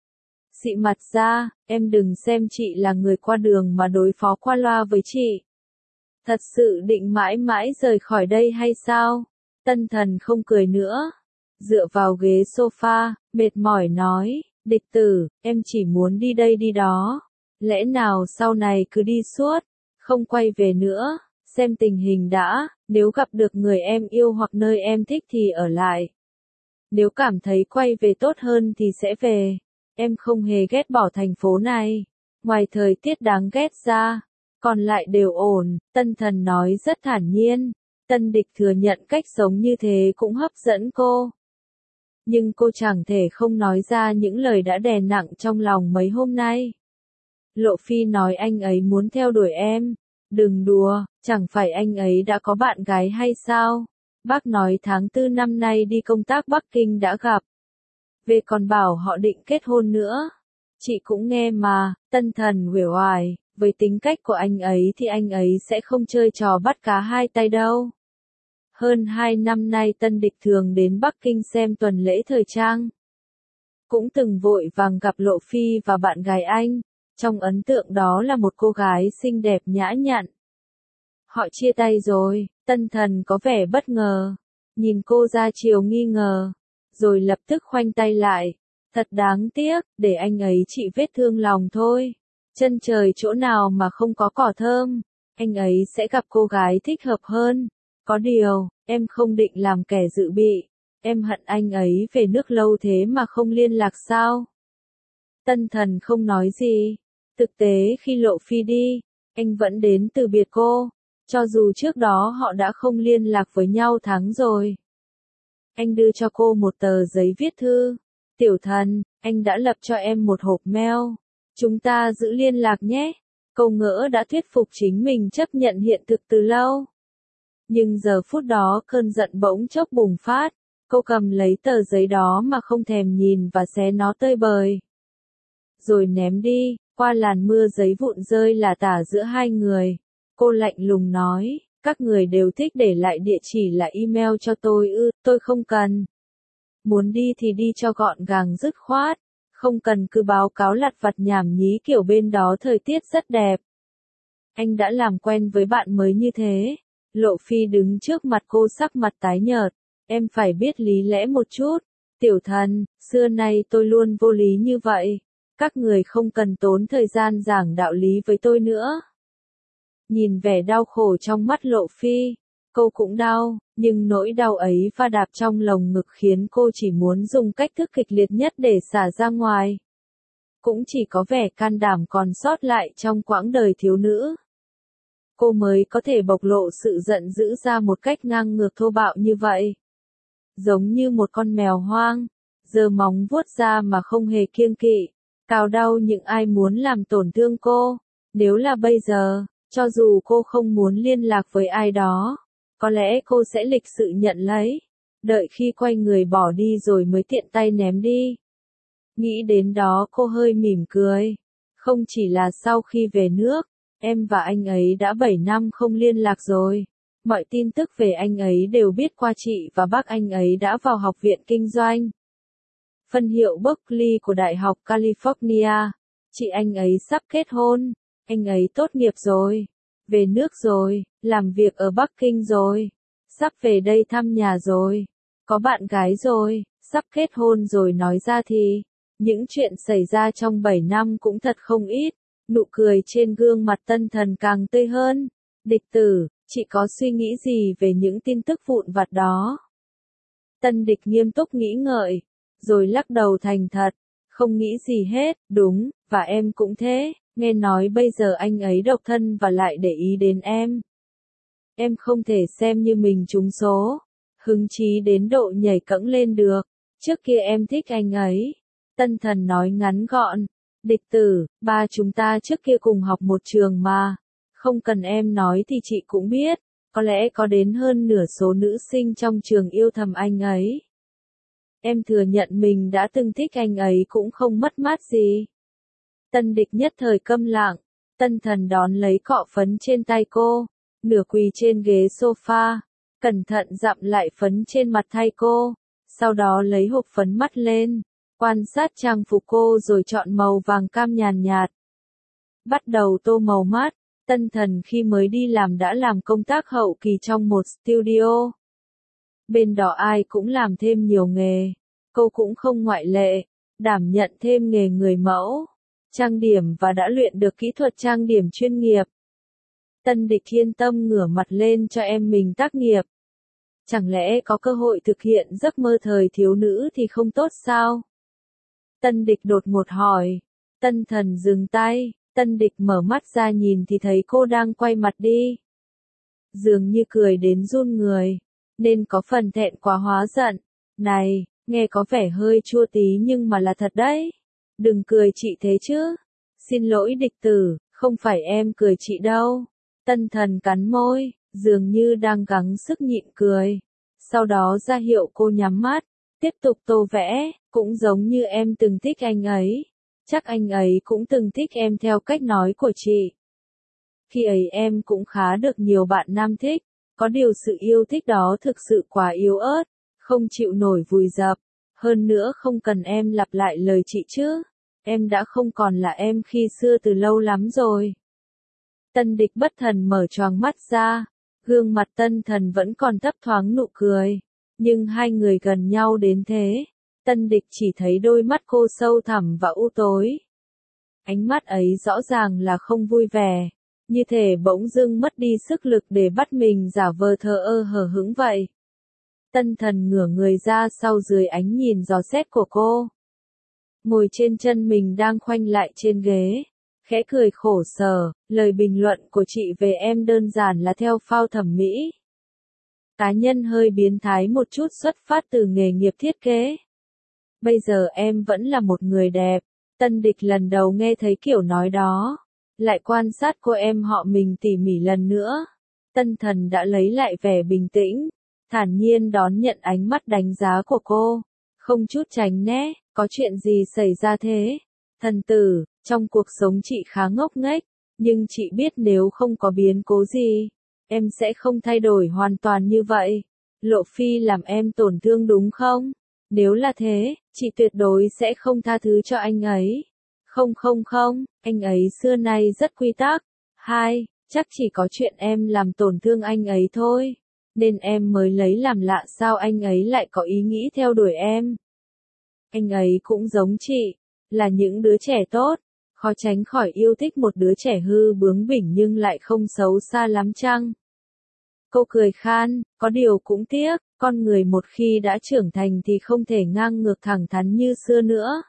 Xị mặt ra, em đừng xem chị là người qua đường mà đối phó qua loa với chị. Thật sự định mãi mãi rời khỏi đây hay sao? Tân Thần không cười nữa, dựa vào ghế sofa, mệt mỏi nói, Địch tử, em chỉ muốn đi đây đi đó. Lẽ nào sau này cứ đi suốt, không quay về nữa, xem tình hình đã, nếu gặp được người em yêu hoặc nơi em thích thì ở lại. Nếu cảm thấy quay về tốt hơn thì sẽ về. Em không hề ghét bỏ thành phố này, ngoài thời tiết đáng ghét ra, còn lại đều ổn. Tân Thần nói rất thản nhiên. Tân Địch thừa nhận cách sống như thế cũng hấp dẫn cô. Nhưng cô chẳng thể không nói ra những lời đã đè nặng trong lòng mấy hôm nay. Lộ Phi nói anh ấy muốn theo đuổi em. Đừng đùa, chẳng phải anh ấy đã có bạn gái hay sao? Bác nói tháng tư năm nay đi công tác Bắc Kinh đã gặp. Về còn bảo họ định kết hôn nữa. Chị cũng nghe mà. Tân Thần uể oải, với tính cách của anh ấy thì anh ấy sẽ không chơi trò bắt cá hai tay đâu. Hơn hai năm nay Tân Địch thường đến Bắc Kinh xem tuần lễ thời trang. Cũng từng vội vàng gặp Lộ Phi và bạn gái anh. Trong ấn tượng đó là một cô gái xinh đẹp nhã nhặn. Họ chia tay rồi. Tân Thần có vẻ bất ngờ. Nhìn cô ra chiều nghi ngờ. Rồi lập tức khoanh tay lại. Thật đáng tiếc, để anh ấy trị vết thương lòng thôi. Chân trời chỗ nào mà không có cỏ thơm. Anh ấy sẽ gặp cô gái thích hợp hơn. Có điều, em không định làm kẻ dự bị. Em hận anh ấy về nước lâu thế mà không liên lạc sao? Tân Thần không nói gì. Thực tế khi Lộ Phi đi, anh vẫn đến từ biệt cô, cho dù trước đó họ đã không liên lạc với nhau tháng rồi. Anh đưa cho cô một tờ giấy viết thư. Tiểu Thần, anh đã lập cho em một hộp mail. Chúng ta giữ liên lạc nhé. Câu ngỡ đã thuyết phục chính mình chấp nhận hiện thực từ lâu. Nhưng giờ phút đó cơn giận bỗng chốc bùng phát. Cô cầm lấy tờ giấy đó mà không thèm nhìn và xé nó tơi bời. Rồi ném đi, qua làn mưa giấy vụn rơi lả tả giữa hai người. Cô lạnh lùng nói, các người đều thích để lại địa chỉ là email cho tôi ư, tôi không cần. Muốn đi thì đi cho gọn gàng dứt khoát, không cần cứ báo cáo lặt vặt nhảm nhí kiểu bên đó thời tiết rất đẹp. Anh đã làm quen với bạn mới như thế. Lộ Phi đứng trước mặt cô sắc mặt tái nhợt, em phải biết lý lẽ một chút. Tiểu Thần, xưa nay tôi luôn vô lý như vậy. Các người không cần tốn thời gian giảng đạo lý với tôi nữa. Nhìn vẻ đau khổ trong mắt Lộ Phi, cô cũng đau, nhưng nỗi đau ấy va đạp trong lồng ngực khiến cô chỉ muốn dùng cách thức kịch liệt nhất để xả ra ngoài. Cũng chỉ có vẻ can đảm còn sót lại trong quãng đời thiếu nữ. Cô mới có thể bộc lộ sự giận dữ ra một cách ngang ngược thô bạo như vậy. Giống như một con mèo hoang, giơ móng vuốt ra mà không hề kiêng kỵ, cào đau những ai muốn làm tổn thương cô. Nếu là bây giờ, cho dù cô không muốn liên lạc với ai đó, có lẽ cô sẽ lịch sự nhận lấy, đợi khi quay người bỏ đi rồi mới tiện tay ném đi. Nghĩ đến đó cô hơi mỉm cười. Không chỉ là sau khi về nước, em và anh ấy đã bảy năm không liên lạc rồi. Mọi tin tức về anh ấy đều biết qua chị và bác anh ấy đã vào học viện kinh doanh. Phân hiệu Berkeley của Đại học California. Chị anh ấy sắp kết hôn. Anh ấy tốt nghiệp rồi. Về nước rồi. Làm việc ở Bắc Kinh rồi. Sắp về đây thăm nhà rồi. Có bạn gái rồi. Sắp kết hôn rồi nói ra thì. Những chuyện xảy ra trong bảy năm cũng thật không ít. Nụ cười trên gương mặt Tân Thần càng tươi hơn. Địch tử, chị có suy nghĩ gì về những tin tức vụn vặt đó? Tân Địch nghiêm túc nghĩ ngợi, rồi lắc đầu thành thật. Không nghĩ gì hết, đúng, và em cũng thế, nghe nói bây giờ anh ấy độc thân và lại để ý đến em. Em không thể xem như mình trúng số, hứng chí đến độ nhảy cẫng lên được. Trước kia em thích anh ấy. Tân Thần nói ngắn gọn. Địch tử, ba chúng ta trước kia cùng học một trường mà. Không cần em nói thì chị cũng biết, có lẽ có đến hơn nửa số nữ sinh trong trường yêu thầm anh ấy. Em thừa nhận mình đã từng thích anh ấy cũng không mất mát gì. Tân Địch nhất thời câm lặng, Tân Thần đón lấy cọ phấn trên tay cô, nửa quỳ trên ghế sofa, cẩn thận dặm lại phấn trên mặt thay cô, sau đó lấy hộp phấn mắt lên, quan sát trang phục cô rồi chọn màu vàng cam nhàn nhạt. Bắt đầu tô màu mắt. Tân Thần khi mới đi làm đã làm công tác hậu kỳ trong một studio. Bên đó ai cũng làm thêm nhiều nghề, cô cũng không ngoại lệ, đảm nhận thêm nghề người mẫu, trang điểm và đã luyện được kỹ thuật trang điểm chuyên nghiệp. Tân Địch yên tâm ngửa mặt lên cho em mình tác nghiệp. Chẳng lẽ có cơ hội thực hiện giấc mơ thời thiếu nữ thì không tốt sao? Tân Địch đột ngột hỏi. Tân Thần dừng tay. Tân Địch mở mắt ra nhìn thì thấy cô đang quay mặt đi. Dường như cười đến run người, nên có phần thẹn quá hóa giận. Này, nghe có vẻ hơi chua tí nhưng mà là thật đấy. Đừng cười chị thế chứ. Xin lỗi Địch tử, không phải em cười chị đâu. Tân Thần cắn môi, dường như đang gắng sức nhịn cười. Sau đó ra hiệu cô nhắm mắt, tiếp tục tô vẽ, cũng giống như em từng thích anh ấy. Chắc anh ấy cũng từng thích em theo cách nói của chị. Khi ấy em cũng khá được nhiều bạn nam thích, có điều sự yêu thích đó thực sự quá yếu ớt, không chịu nổi vùi dập. Hơn nữa không cần em lặp lại lời chị chứ, em đã không còn là em khi xưa từ lâu lắm rồi. Tân Địch bất thần mở choàng mắt ra, gương mặt Tân Thần vẫn còn thấp thoáng nụ cười, nhưng hai người gần nhau đến thế. Tân Địch chỉ thấy đôi mắt cô sâu thẳm và u tối. Ánh mắt ấy rõ ràng là không vui vẻ, như thể bỗng dưng mất đi sức lực để bắt mình giả vờ thờ ơ hờ hững vậy. Tân Thần ngửa người ra sau dưới ánh nhìn dò xét của cô. Ngồi trên chân mình đang khoanh lại trên ghế. Khẽ cười khổ sở, lời bình luận của chị về em đơn giản là theo phao thẩm mỹ. Cá nhân hơi biến thái một chút xuất phát từ nghề nghiệp thiết kế. Bây giờ em vẫn là một người đẹp. Tân Địch lần đầu nghe thấy kiểu nói đó. Lại quan sát cô em họ mình tỉ mỉ lần nữa. Tân Thần đã lấy lại vẻ bình tĩnh, thản nhiên đón nhận ánh mắt đánh giá của cô. Không chút tránh né, có chuyện gì xảy ra thế? Thần tử, trong cuộc sống chị khá ngốc nghếch, nhưng chị biết nếu không có biến cố gì, em sẽ không thay đổi hoàn toàn như vậy. Lộ Phi làm em tổn thương đúng không? Nếu là thế, chị tuyệt đối sẽ không tha thứ cho anh ấy. Không không không, anh ấy xưa nay rất quy tắc. Hai, chắc chỉ có chuyện em làm tổn thương anh ấy thôi. Nên em mới lấy làm lạ sao anh ấy lại có ý nghĩ theo đuổi em. Anh ấy cũng giống chị, là những đứa trẻ tốt, khó tránh khỏi yêu thích một đứa trẻ hư bướng bỉnh nhưng lại không xấu xa lắm chăng? Cô cười khan, có điều cũng tiếc, con người một khi đã trưởng thành thì không thể ngang ngược thẳng thắn như xưa nữa.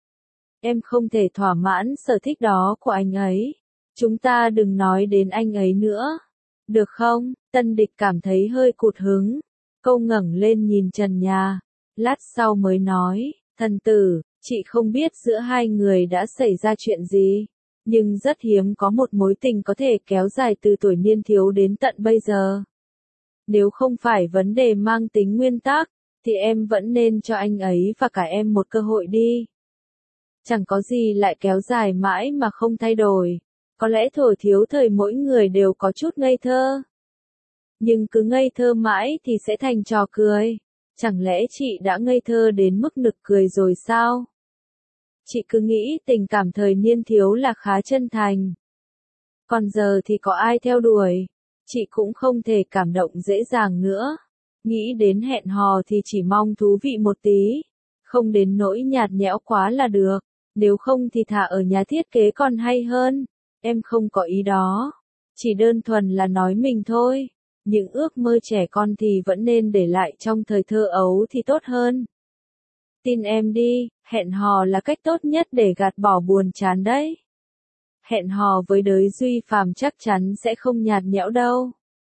Em không thể thỏa mãn sở thích đó của anh ấy. Chúng ta đừng nói đến anh ấy nữa. Được không? Tân Địch cảm thấy hơi cụt hứng. Cô ngẩng lên nhìn trần nhà. Lát sau mới nói, thần tử, chị không biết giữa hai người đã xảy ra chuyện gì. Nhưng rất hiếm có một mối tình có thể kéo dài từ tuổi niên thiếu đến tận bây giờ. Nếu không phải vấn đề mang tính nguyên tắc, thì em vẫn nên cho anh ấy và cả em một cơ hội đi. Chẳng có gì lại kéo dài mãi mà không thay đổi. Có lẽ thuở thiếu thời mỗi người đều có chút ngây thơ. Nhưng cứ ngây thơ mãi thì sẽ thành trò cười. Chẳng lẽ chị đã ngây thơ đến mức nực cười rồi sao? Chị cứ nghĩ tình cảm thời niên thiếu là khá chân thành. Còn giờ thì có ai theo đuổi? Chị cũng không thể cảm động dễ dàng nữa. Nghĩ đến hẹn hò thì chỉ mong thú vị một tí. Không đến nỗi nhạt nhẽo quá là được. Nếu không thì thả ở nhà thiết kế còn hay hơn. Em không có ý đó. Chỉ đơn thuần là nói mình thôi. Những ước mơ trẻ con thì vẫn nên để lại trong thời thơ ấu thì tốt hơn. Tin em đi, hẹn hò là cách tốt nhất để gạt bỏ buồn chán đấy. Hẹn hò với đới Duy Phàm chắc chắn sẽ không nhạt nhẽo đâu.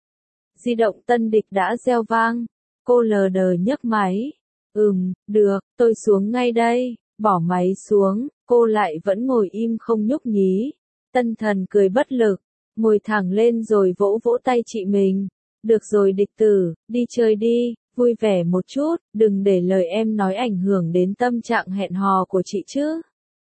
Di động Tân Địch đã reo vang. Cô lờ đờ nhấc máy. Ừm, được, tôi xuống ngay đây. Bỏ máy xuống, cô lại vẫn ngồi im không nhúc nhí. Tân Thần cười bất lực, ngồi thẳng lên rồi vỗ vỗ tay chị mình. Được rồi Địch tử, đi chơi đi, vui vẻ một chút, đừng để lời em nói ảnh hưởng đến tâm trạng hẹn hò của chị chứ.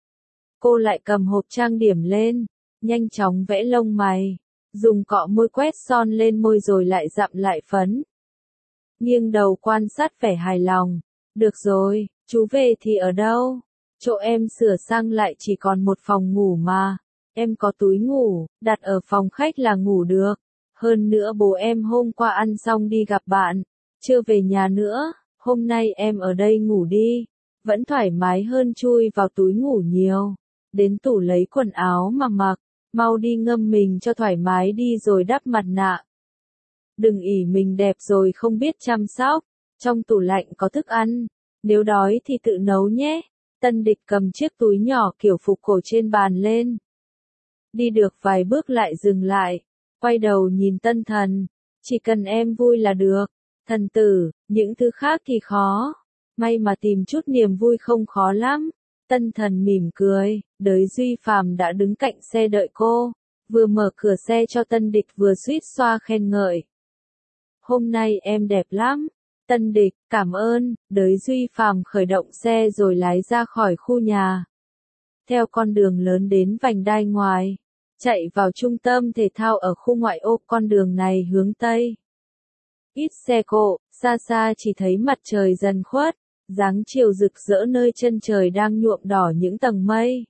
Cô lại cầm hộp trang điểm lên, nhanh chóng vẽ lông mày, dùng cọ môi quét son lên môi rồi lại dặm lại phấn. Nghiêng đầu quan sát vẻ hài lòng. Được rồi, chú về thì ở đâu? Chỗ em sửa sang lại chỉ còn một phòng ngủ mà. Em có túi ngủ, đặt ở phòng khách là ngủ được. Hơn nữa bố em hôm qua ăn xong đi gặp bạn, chưa về nhà nữa. Hôm nay em ở đây ngủ đi. Vẫn thoải mái hơn chui vào túi ngủ nhiều. Đến tủ lấy quần áo mà mặc. Mau đi ngâm mình cho thoải mái đi rồi đắp mặt nạ. Đừng ỷ mình đẹp rồi không biết chăm sóc. Trong tủ lạnh có thức ăn. Nếu đói thì tự nấu nhé. Tân Địch cầm chiếc túi nhỏ kiểu phục cổ trên bàn lên. Đi được vài bước lại dừng lại. Quay đầu nhìn Tân Thần. Chỉ cần em vui là được. Thần tử, những thứ khác thì khó. May mà tìm chút niềm vui không khó lắm. Tân Thần mỉm cười. Đới Duy Phàm đã đứng cạnh xe đợi cô. Vừa mở cửa xe cho Tân Địch vừa suýt xoa khen ngợi. Hôm nay em đẹp lắm. Tân Địch, cảm ơn. Đới Duy Phàm khởi động xe rồi lái ra khỏi khu nhà. Theo con đường lớn đến vành đai ngoài. Chạy vào trung tâm thể thao ở khu ngoại ô, con đường này hướng Tây. Ít xe cộ, xa xa chỉ thấy mặt trời dần khuất. Dáng chiều rực rỡ nơi chân trời đang nhuộm đỏ những tầng mây.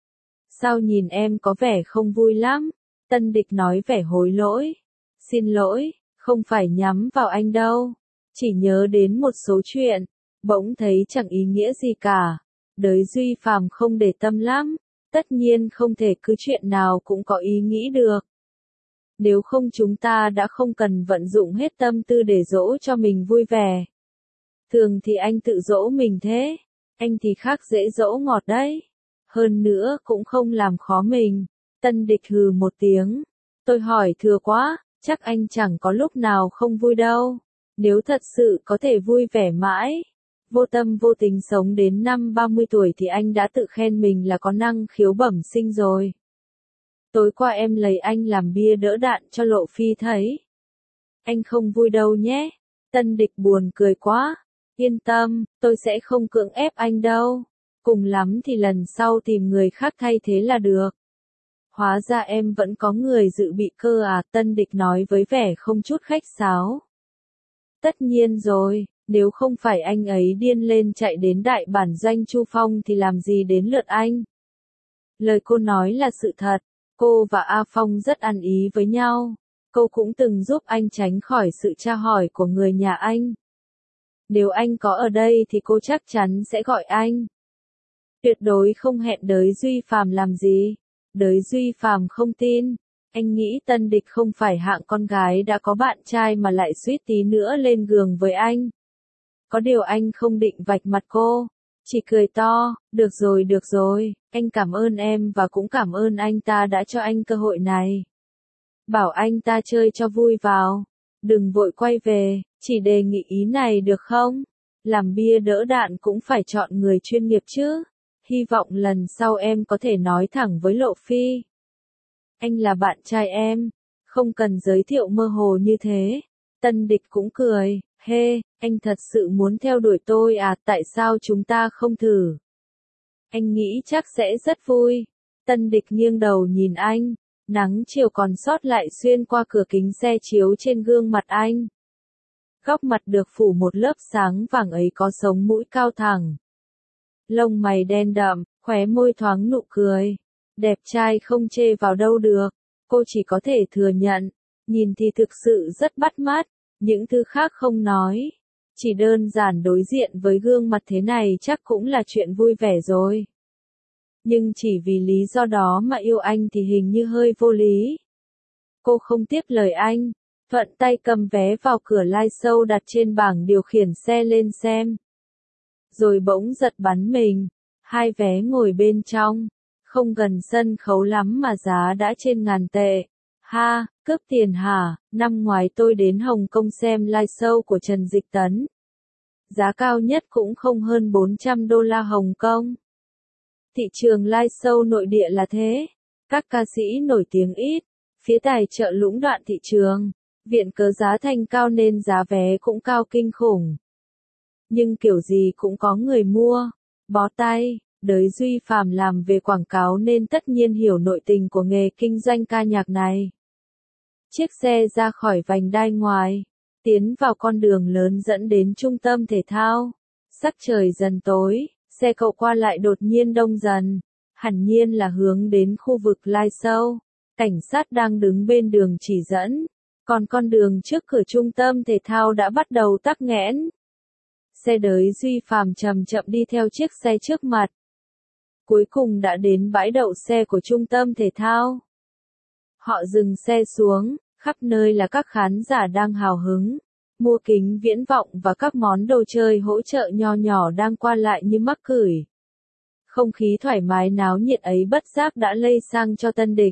Sao nhìn em có vẻ không vui lắm? Tân Địch nói vẻ hối lỗi. Xin lỗi, không phải nhắm vào anh đâu. Chỉ nhớ đến một số chuyện, bỗng thấy chẳng ý nghĩa gì cả. Đới Duy Phàm không để tâm lắm, tất nhiên không thể cứ chuyện nào cũng có ý nghĩ được. Nếu không chúng ta đã không cần vận dụng hết tâm tư để dỗ cho mình vui vẻ. Thường thì anh tự dỗ mình thế, anh thì khác dễ dỗ ngọt đấy. Hơn nữa cũng không làm khó mình. Tân Địch hừ một tiếng. Tôi hỏi thừa quá, chắc anh chẳng có lúc nào không vui đâu. Nếu thật sự có thể vui vẻ mãi, vô tâm vô tình sống đến năm ba mươi tuổi thì anh đã tự khen mình là có năng khiếu bẩm sinh rồi. Tối qua em lấy anh làm bia đỡ đạn cho Lộ Phi thấy. Anh không vui đâu nhé. Tân Địch buồn cười quá. Yên tâm, tôi sẽ không cưỡng ép anh đâu. Cùng lắm thì lần sau tìm người khác thay thế là được. Hóa ra em vẫn có người dự bị cơ à, Tân Địch nói với vẻ không chút khách sáo. Tất nhiên rồi, nếu không phải anh ấy điên lên chạy đến đại bản doanh Chu Phong thì làm gì đến lượt anh. Lời cô nói là sự thật, cô và A Phong rất ăn ý với nhau. Cô cũng từng giúp anh tránh khỏi sự tra hỏi của người nhà anh. Nếu anh có ở đây thì cô chắc chắn sẽ gọi anh. Tuyệt đối không hẹn đới Duy Phàm làm gì. Đới Duy Phàm không tin. Anh nghĩ Tân Địch không phải hạng con gái đã có bạn trai mà lại suýt tí nữa lên giường với anh. Có điều anh không định vạch mặt cô. Chỉ cười to, được rồi được rồi, anh cảm ơn em và cũng cảm ơn anh ta đã cho anh cơ hội này. Bảo anh ta chơi cho vui vào. Đừng vội quay về, chỉ đề nghị ý này được không? Làm bia đỡ đạn cũng phải chọn người chuyên nghiệp chứ. Hy vọng lần sau em có thể nói thẳng với Lộ Phi. Anh là bạn trai em, không cần giới thiệu mơ hồ như thế. Tân Địch cũng cười, hê, anh thật sự muốn theo đuổi tôi à, tại sao chúng ta không thử? Anh nghĩ chắc sẽ rất vui. Tân Địch nghiêng đầu nhìn anh, nắng chiều còn sót lại xuyên qua cửa kính xe chiếu trên gương mặt anh. Góc mặt được phủ một lớp sáng vàng ấy có sống mũi cao thẳng. Lông mày đen đậm, khóe môi thoáng nụ cười. Đẹp trai không chê vào đâu được, cô chỉ có thể thừa nhận, nhìn thì thực sự rất bắt mắt, những thứ khác không nói. Chỉ đơn giản đối diện với gương mặt thế này chắc cũng là chuyện vui vẻ rồi. Nhưng chỉ vì lý do đó mà yêu anh thì hình như hơi vô lý. Cô không tiếp lời anh, thuận tay cầm vé vào cửa live show đặt trên bảng điều khiển xe lên xem. Rồi bỗng giật bắn mình, hai vé ngồi bên trong. Không gần sân khấu lắm mà giá đã trên ngàn tệ. Ha, cướp tiền hả? Năm ngoái tôi đến Hồng Kông xem live show của Trần Dịch Tấn. Giá cao nhất cũng không hơn bốn trăm đô la Hồng Kông. Thị trường live show nội địa là thế. Các ca sĩ nổi tiếng ít. Phía tài trợ lũng đoạn thị trường. Viện cớ giá thành cao nên giá vé cũng cao kinh khủng. Nhưng kiểu gì cũng có người mua. Bó tay. Đới Duy Phàm làm về quảng cáo nên tất nhiên hiểu nội tình của nghề kinh doanh ca nhạc này. Chiếc xe ra khỏi vành đai ngoài, tiến vào con đường lớn dẫn đến trung tâm thể thao. Sắc trời dần tối, xe cộ qua lại đột nhiên đông dần, hẳn nhiên là hướng đến khu vực live show. Cảnh sát đang đứng bên đường chỉ dẫn, còn con đường trước cửa trung tâm thể thao đã bắt đầu tắc nghẽn. Xe Đới Duy Phàm chậm chậm đi theo chiếc xe trước mặt. Cuối cùng đã đến bãi đậu xe của trung tâm thể thao. Họ dừng xe xuống, khắp nơi là các khán giả đang hào hứng, mua kính viễn vọng và các món đồ chơi hỗ trợ nho nhỏ đang qua lại như mắc cười. Không khí thoải mái náo nhiệt ấy bất giác đã lây sang cho Tân Địch.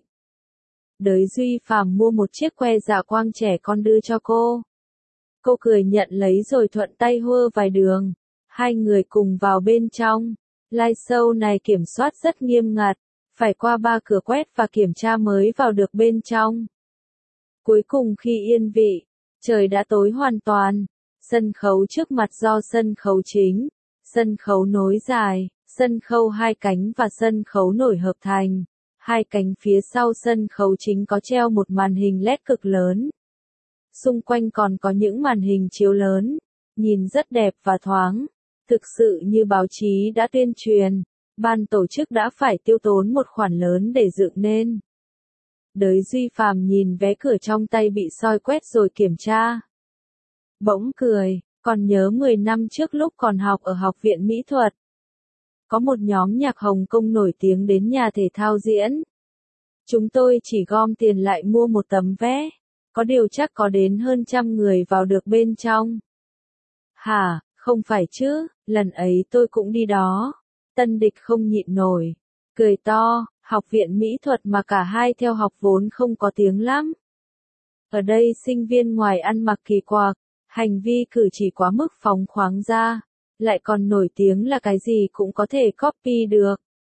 Đới Duy Phàm mua một chiếc que dạ quang trẻ con đưa cho cô. Cô cười nhận lấy rồi thuận tay hơ vài đường. Hai người cùng vào bên trong. Live show này kiểm soát rất nghiêm ngặt, phải qua ba cửa quét và kiểm tra mới vào được bên trong. Cuối cùng khi yên vị, trời đã tối hoàn toàn, sân khấu trước mặt do sân khấu chính, sân khấu nối dài, sân khấu hai cánh và sân khấu nổi hợp thành. Hai cánh phía sau sân khấu chính có treo một màn hình led cực lớn. Xung quanh còn có những màn hình chiếu lớn, nhìn rất đẹp và thoáng. Thực sự như báo chí đã tuyên truyền, ban tổ chức đã phải tiêu tốn một khoản lớn để dựng nên. Đới Duy Phàm nhìn vé cửa trong tay bị soi quét rồi kiểm tra. Bỗng cười, còn nhớ mười năm trước lúc còn học ở Học viện Mỹ thuật. Có một nhóm nhạc Hồng Kông nổi tiếng đến nhà thể thao diễn. Chúng tôi chỉ gom tiền lại mua một tấm vé, có điều chắc có đến hơn trăm người vào được bên trong. Hả? Không phải chứ, lần ấy tôi cũng đi đó. Tân Địch không nhịn nổi. Cười to, học viện mỹ thuật mà cả hai theo học vốn không có tiếng lắm. Ở đây sinh viên ngoài ăn mặc kỳ quặc, hành vi cử chỉ quá mức phóng khoáng ra, lại còn nổi tiếng là cái gì cũng có thể copy được.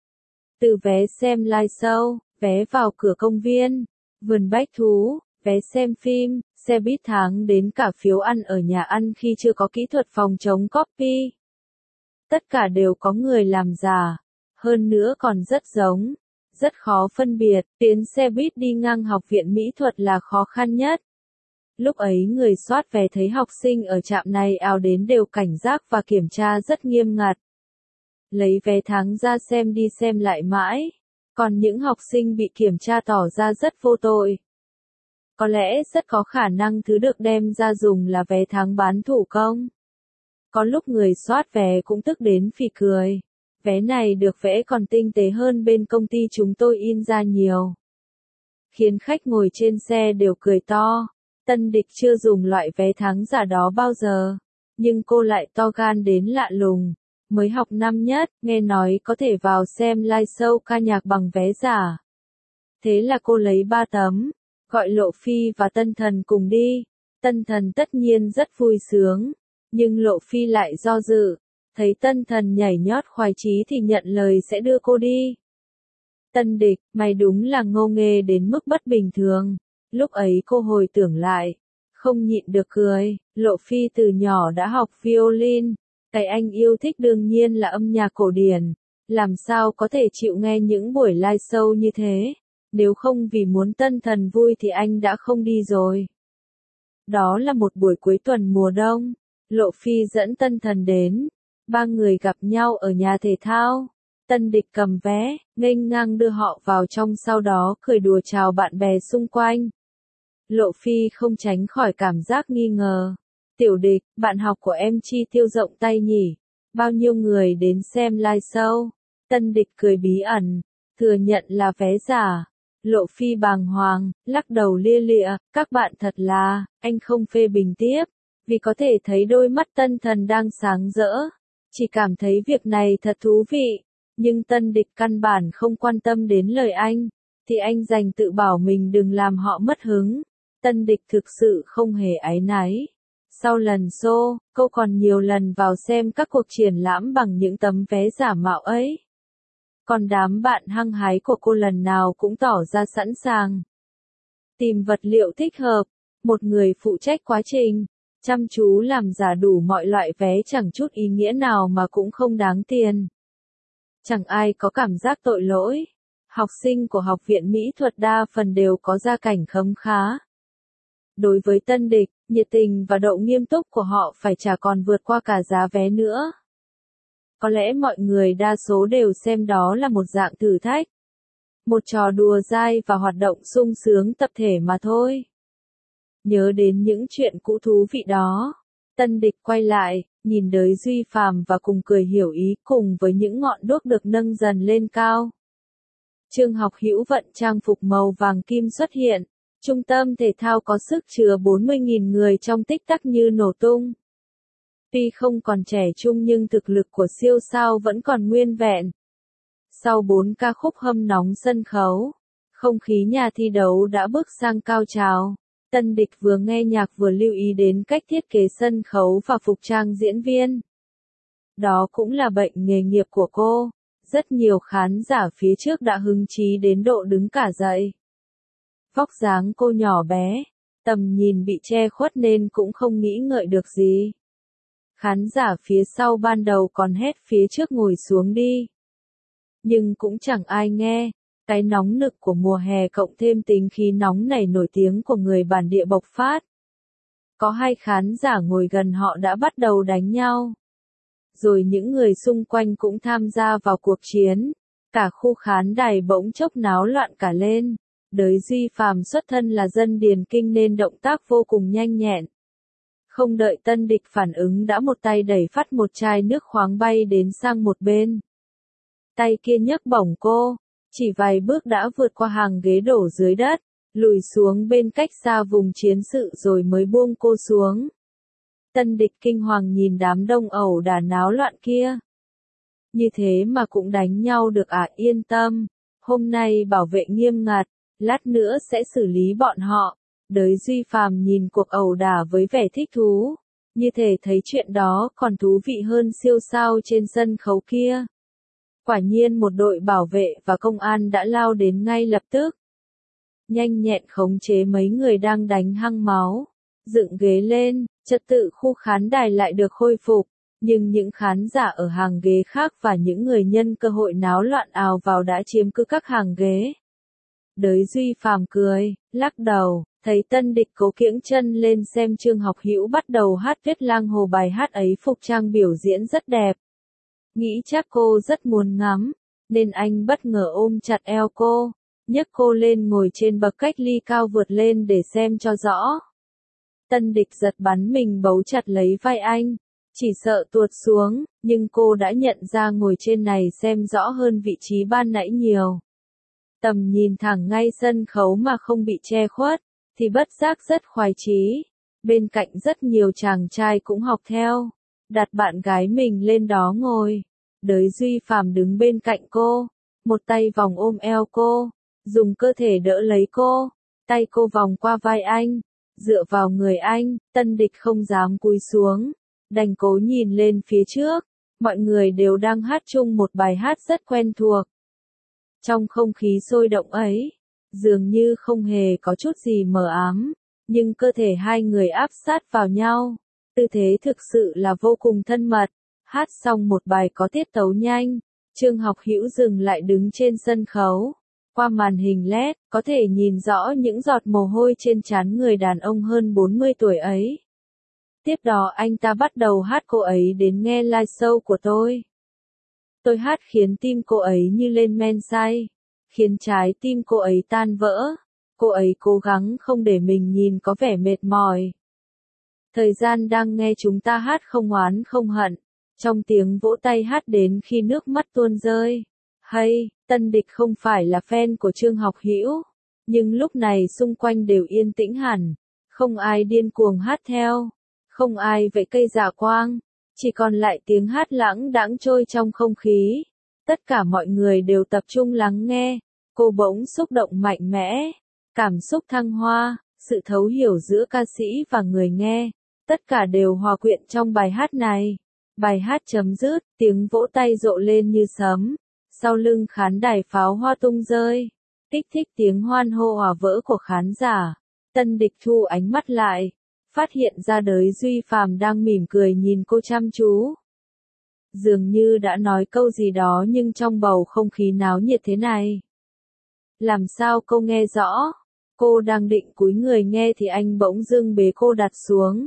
Từ vé xem live show, vé vào cửa công viên, vườn bách thú, vé xem phim, xe buýt tháng đến cả phiếu ăn ở nhà ăn khi chưa có kỹ thuật phòng chống copy. Tất cả đều có người làm giả, hơn nữa còn rất giống, rất khó phân biệt, tuyến xe buýt đi ngang học viện mỹ thuật là khó khăn nhất. Lúc ấy người soát vé thấy học sinh ở trạm này ào đến đều cảnh giác và kiểm tra rất nghiêm ngặt. Lấy vé tháng ra xem đi xem lại mãi, còn những học sinh bị kiểm tra tỏ ra rất vô tội. Có lẽ rất có khả năng thứ được đem ra dùng là vé tháng bán thủ công. Có lúc người soát vé cũng tức đến phì cười. Vé này được vẽ còn tinh tế hơn bên công ty chúng tôi in ra nhiều. Khiến khách ngồi trên xe đều cười to. Tân Địch chưa dùng loại vé tháng giả đó bao giờ. Nhưng cô lại to gan đến lạ lùng. Mới học năm nhất, nghe nói có thể vào xem live show ca nhạc bằng vé giả. Thế là cô lấy ba tấm, gọi Lộ Phi và Tân Thần cùng đi. Tân Thần tất nhiên rất vui sướng, nhưng Lộ Phi lại do dự. Thấy Tân Thần nhảy nhót khoái chí thì nhận lời sẽ đưa cô đi. Tân Địch, mày đúng là ngô nghê đến mức bất bình thường. Lúc ấy cô hồi tưởng lại, không nhịn được cười. Lộ Phi từ nhỏ đã học violin, cái anh yêu thích đương nhiên là âm nhạc cổ điển. Làm sao có thể chịu nghe những buổi live show như thế? Nếu không vì muốn Tân Thần vui thì anh đã không đi rồi. Đó là một buổi cuối tuần mùa đông. Lộ Phi dẫn Tân Thần đến. Ba người gặp nhau ở nhà thể thao. Tân Địch cầm vé, nghênh ngang đưa họ vào trong, sau đó cười đùa chào bạn bè xung quanh. Lộ Phi không tránh khỏi cảm giác nghi ngờ. Tiểu Địch, bạn học của em chi tiêu rộng tay nhỉ? Bao nhiêu người đến xem live show? Tân Địch cười bí ẩn, thừa nhận là vé giả. Lộ Phi bàng hoàng, lắc đầu lia lịa, các bạn thật là, anh không phê bình tiếp, vì có thể thấy đôi mắt Tân Thần đang sáng rỡ. Chỉ cảm thấy việc này thật thú vị, nhưng Tân Địch căn bản không quan tâm đến lời anh, thì anh dành tự bảo mình đừng làm họ mất hứng. Tân Địch thực sự không hề áy náy. Sau lần show, cô còn nhiều lần vào xem các cuộc triển lãm bằng những tấm vé giả mạo ấy. Còn đám bạn hăng hái của cô lần nào cũng tỏ ra sẵn sàng tìm vật liệu thích hợp, một người phụ trách quá trình, chăm chú làm giả đủ mọi loại vé chẳng chút ý nghĩa nào mà cũng không đáng tiền. Chẳng ai có cảm giác tội lỗi. Học sinh của học viện mỹ thuật đa phần đều có gia cảnh khấm khá. Đối với Tân Địch, nhiệt tình và độ nghiêm túc của họ phải trả còn vượt qua cả giá vé nữa. Có lẽ mọi người đa số đều xem đó là một dạng thử thách. Một trò đùa dai và hoạt động sung sướng tập thể mà thôi. Nhớ đến những chuyện cũ thú vị đó, Tân Địch quay lại, nhìn Đới Duy Phàm và cùng cười hiểu ý, cùng với những ngọn đuốc được nâng dần lên cao. Trường học Hữu Vận trang phục màu vàng kim xuất hiện, trung tâm thể thao có sức chứa bốn mươi nghìn người trong tích tắc như nổ tung. Tuy không còn trẻ trung nhưng thực lực của siêu sao vẫn còn nguyên vẹn. Sau bốn ca khúc hâm nóng sân khấu, không khí nhà thi đấu đã bước sang cao trào. Tân Địch vừa nghe nhạc vừa lưu ý đến cách thiết kế sân khấu và phục trang diễn viên. Đó cũng là bệnh nghề nghiệp của cô. Rất nhiều khán giả phía trước đã hứng chí đến độ đứng cả dậy. Vóc dáng cô nhỏ bé, tầm nhìn bị che khuất nên cũng không nghĩ ngợi được gì. Khán giả phía sau ban đầu còn hét phía trước ngồi xuống đi. Nhưng cũng chẳng ai nghe. Cái nóng nực của mùa hè cộng thêm tính khí nóng nảy nổi tiếng của người bản địa bộc phát. Có hai khán giả ngồi gần họ đã bắt đầu đánh nhau. Rồi những người xung quanh cũng tham gia vào cuộc chiến. Cả khu khán đài bỗng chốc náo loạn cả lên. Đới Duy Phàm xuất thân là dân điền kinh nên động tác vô cùng nhanh nhẹn. Không đợi Tân Địch phản ứng đã một tay đẩy phát một chai nước khoáng bay đến sang một bên. Tay kia nhấc bổng cô. Chỉ vài bước đã vượt qua hàng ghế đổ dưới đất, lùi xuống bên cách xa vùng chiến sự rồi mới buông cô xuống. Tân địch kinh hoàng nhìn đám đông ẩu đả náo loạn kia. Như thế mà cũng đánh nhau được à? Yên tâm, hôm nay bảo vệ nghiêm ngặt, lát nữa sẽ xử lý bọn họ. Đới Duy Phàm nhìn cuộc ẩu đả với vẻ thích thú, như thể thấy chuyện đó còn thú vị hơn siêu sao trên sân khấu kia. Quả nhiên một đội bảo vệ và công an đã lao đến ngay lập tức. Nhanh nhẹn khống chế mấy người đang đánh hăng máu, dựng ghế lên, trật tự khu khán đài lại được khôi phục, nhưng những khán giả ở hàng ghế khác và những người nhân cơ hội náo loạn ào vào đã chiếm cứ các hàng ghế. Đới Duy Phàm cười, lắc đầu, thấy Tân địch cố kiễng chân lên xem Trương Học Hữu bắt đầu hát Viết Lang Hồ, bài hát ấy phục trang biểu diễn rất đẹp. Nghĩ chắc cô rất muốn ngắm, nên anh bất ngờ ôm chặt eo cô, nhấc cô lên ngồi trên bậc cách ly cao vượt lên để xem cho rõ. Tân địch giật bắn mình bấu chặt lấy vai anh, chỉ sợ tuột xuống, nhưng cô đã nhận ra ngồi trên này xem rõ hơn vị trí ban nãy nhiều. Tầm nhìn thẳng ngay sân khấu mà không bị che khuất, thì bất giác rất khoái chí. Bên cạnh rất nhiều chàng trai cũng học theo, đặt bạn gái mình lên đó ngồi. Đới Duy Phàm đứng bên cạnh cô, một tay vòng ôm eo cô, dùng cơ thể đỡ lấy cô, tay cô vòng qua vai anh, dựa vào người anh. Tân địch không dám cúi xuống, đành cố nhìn lên phía trước, mọi người đều đang hát chung một bài hát rất quen thuộc. Trong không khí sôi động ấy, dường như không hề có chút gì mờ ám, nhưng cơ thể hai người áp sát vào nhau, tư thế thực sự là vô cùng thân mật. Hát xong một bài có tiết tấu nhanh, Trương Học Hữu dừng lại đứng trên sân khấu. Qua màn hình led, có thể nhìn rõ những giọt mồ hôi trên trán người đàn ông hơn bốn mươi tuổi ấy. Tiếp đó anh ta bắt đầu hát cô ấy đến nghe live show của tôi. Tôi hát khiến tim cô ấy như lên men say, khiến trái tim cô ấy tan vỡ. Cô ấy cố gắng không để mình nhìn có vẻ mệt mỏi. Thời gian đang nghe chúng ta hát không oán không hận, trong tiếng vỗ tay hát đến khi nước mắt tuôn rơi. Hay, Tân địch không phải là fan của Trương Học Hữu, nhưng lúc này xung quanh đều yên tĩnh hẳn, không ai điên cuồng hát theo, không ai vẫy cây giả quang, chỉ còn lại tiếng hát lãng đãng trôi trong không khí. Tất cả mọi người đều tập trung lắng nghe, cô bỗng xúc động mạnh mẽ, cảm xúc thăng hoa, sự thấu hiểu giữa ca sĩ và người nghe, tất cả đều hòa quyện trong bài hát này. Bài hát chấm dứt, tiếng vỗ tay rộ lên như sấm, sau lưng khán đài pháo hoa tung rơi, kích thích tiếng hoan hô hòa vỡ của khán giả. Tân địch thu ánh mắt lại, phát hiện ra Đới Duy Phàm đang mỉm cười nhìn cô chăm chú. Dường như đã nói câu gì đó nhưng trong bầu không khí náo nhiệt thế này, làm sao cô nghe rõ? Cô đang định cúi người nghe thì anh bỗng dưng bế cô đặt xuống,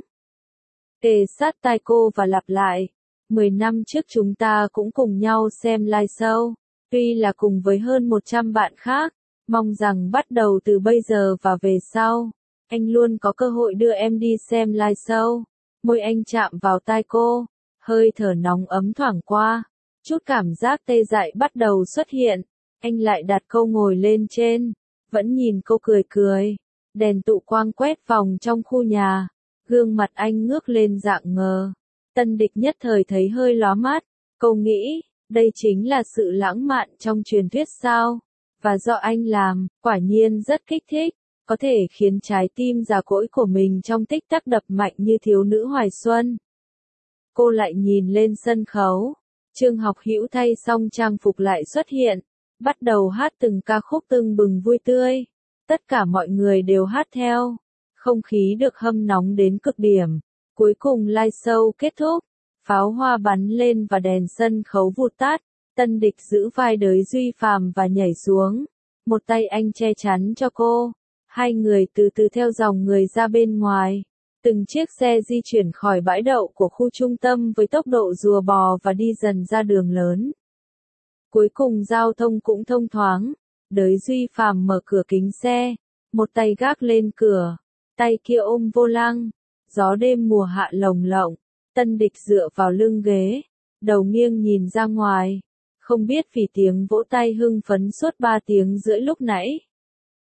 kề sát tai cô và lặp lại. Mười năm trước chúng ta cũng cùng nhau xem live show, tuy là cùng với hơn một trăm bạn khác, mong rằng bắt đầu từ bây giờ và về sau, anh luôn có cơ hội đưa em đi xem live show. Môi anh chạm vào tai cô, hơi thở nóng ấm thoảng qua, chút cảm giác tê dại bắt đầu xuất hiện. Anh lại đặt cô ngồi lên trên, vẫn nhìn cô cười cười. Đèn tụ quang quét vòng trong khu nhà, gương mặt anh ngước lên dạng ngờ. Tân địch nhất thời thấy hơi lóa mắt, cô nghĩ, đây chính là sự lãng mạn trong truyền thuyết sao? Và do anh làm, quả nhiên rất kích thích, có thể khiến trái tim già cỗi của mình trong tích tắc đập mạnh như thiếu nữ hoài xuân. Cô lại nhìn lên sân khấu, Trương Học Hữu thay xong trang phục lại xuất hiện, bắt đầu hát từng ca khúc tưng bừng vui tươi. Tất cả mọi người đều hát theo, không khí được hâm nóng đến cực điểm. Cuối cùng live show kết thúc, pháo hoa bắn lên và đèn sân khấu vụt tắt. Tân địch giữ vai Đới Duy Phàm và nhảy xuống, một tay anh che chắn cho cô. Hai người từ từ theo dòng người ra bên ngoài. Từng chiếc xe di chuyển khỏi bãi đậu của khu trung tâm với tốc độ rùa bò và đi dần ra đường lớn. Cuối cùng giao thông cũng thông thoáng. Đới Duy Phàm mở cửa kính xe, một tay gác lên cửa, tay kia ôm vô lăng. Gió đêm mùa hạ lồng lộng, Tân địch dựa vào lưng ghế, đầu nghiêng nhìn ra ngoài, không biết vì tiếng vỗ tay hưng phấn suốt ba tiếng rưỡi lúc nãy,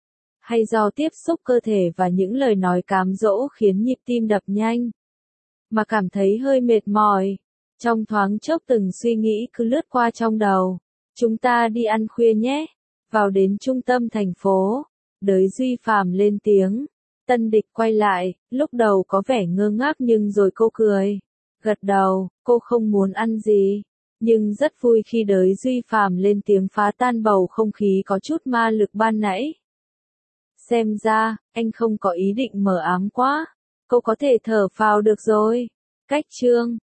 hay do tiếp xúc cơ thể và những lời nói cám dỗ khiến nhịp tim đập nhanh, mà cảm thấy hơi mệt mỏi. Trong thoáng chốc từng suy nghĩ cứ lướt qua trong đầu. Chúng ta đi ăn khuya nhé. Vào đến trung tâm thành phố, Đới Duy Phàm lên tiếng. Tân Địch quay lại, lúc đầu có vẻ ngơ ngác nhưng rồi cô cười. Gật đầu, cô không muốn ăn gì. Nhưng rất vui khi Đới Duy Phàm lên tiếng phá tan bầu không khí có chút ma lực ban nãy. Xem ra, anh không có ý định mờ ám quá. Cô có thể thở phào được rồi. Cách chương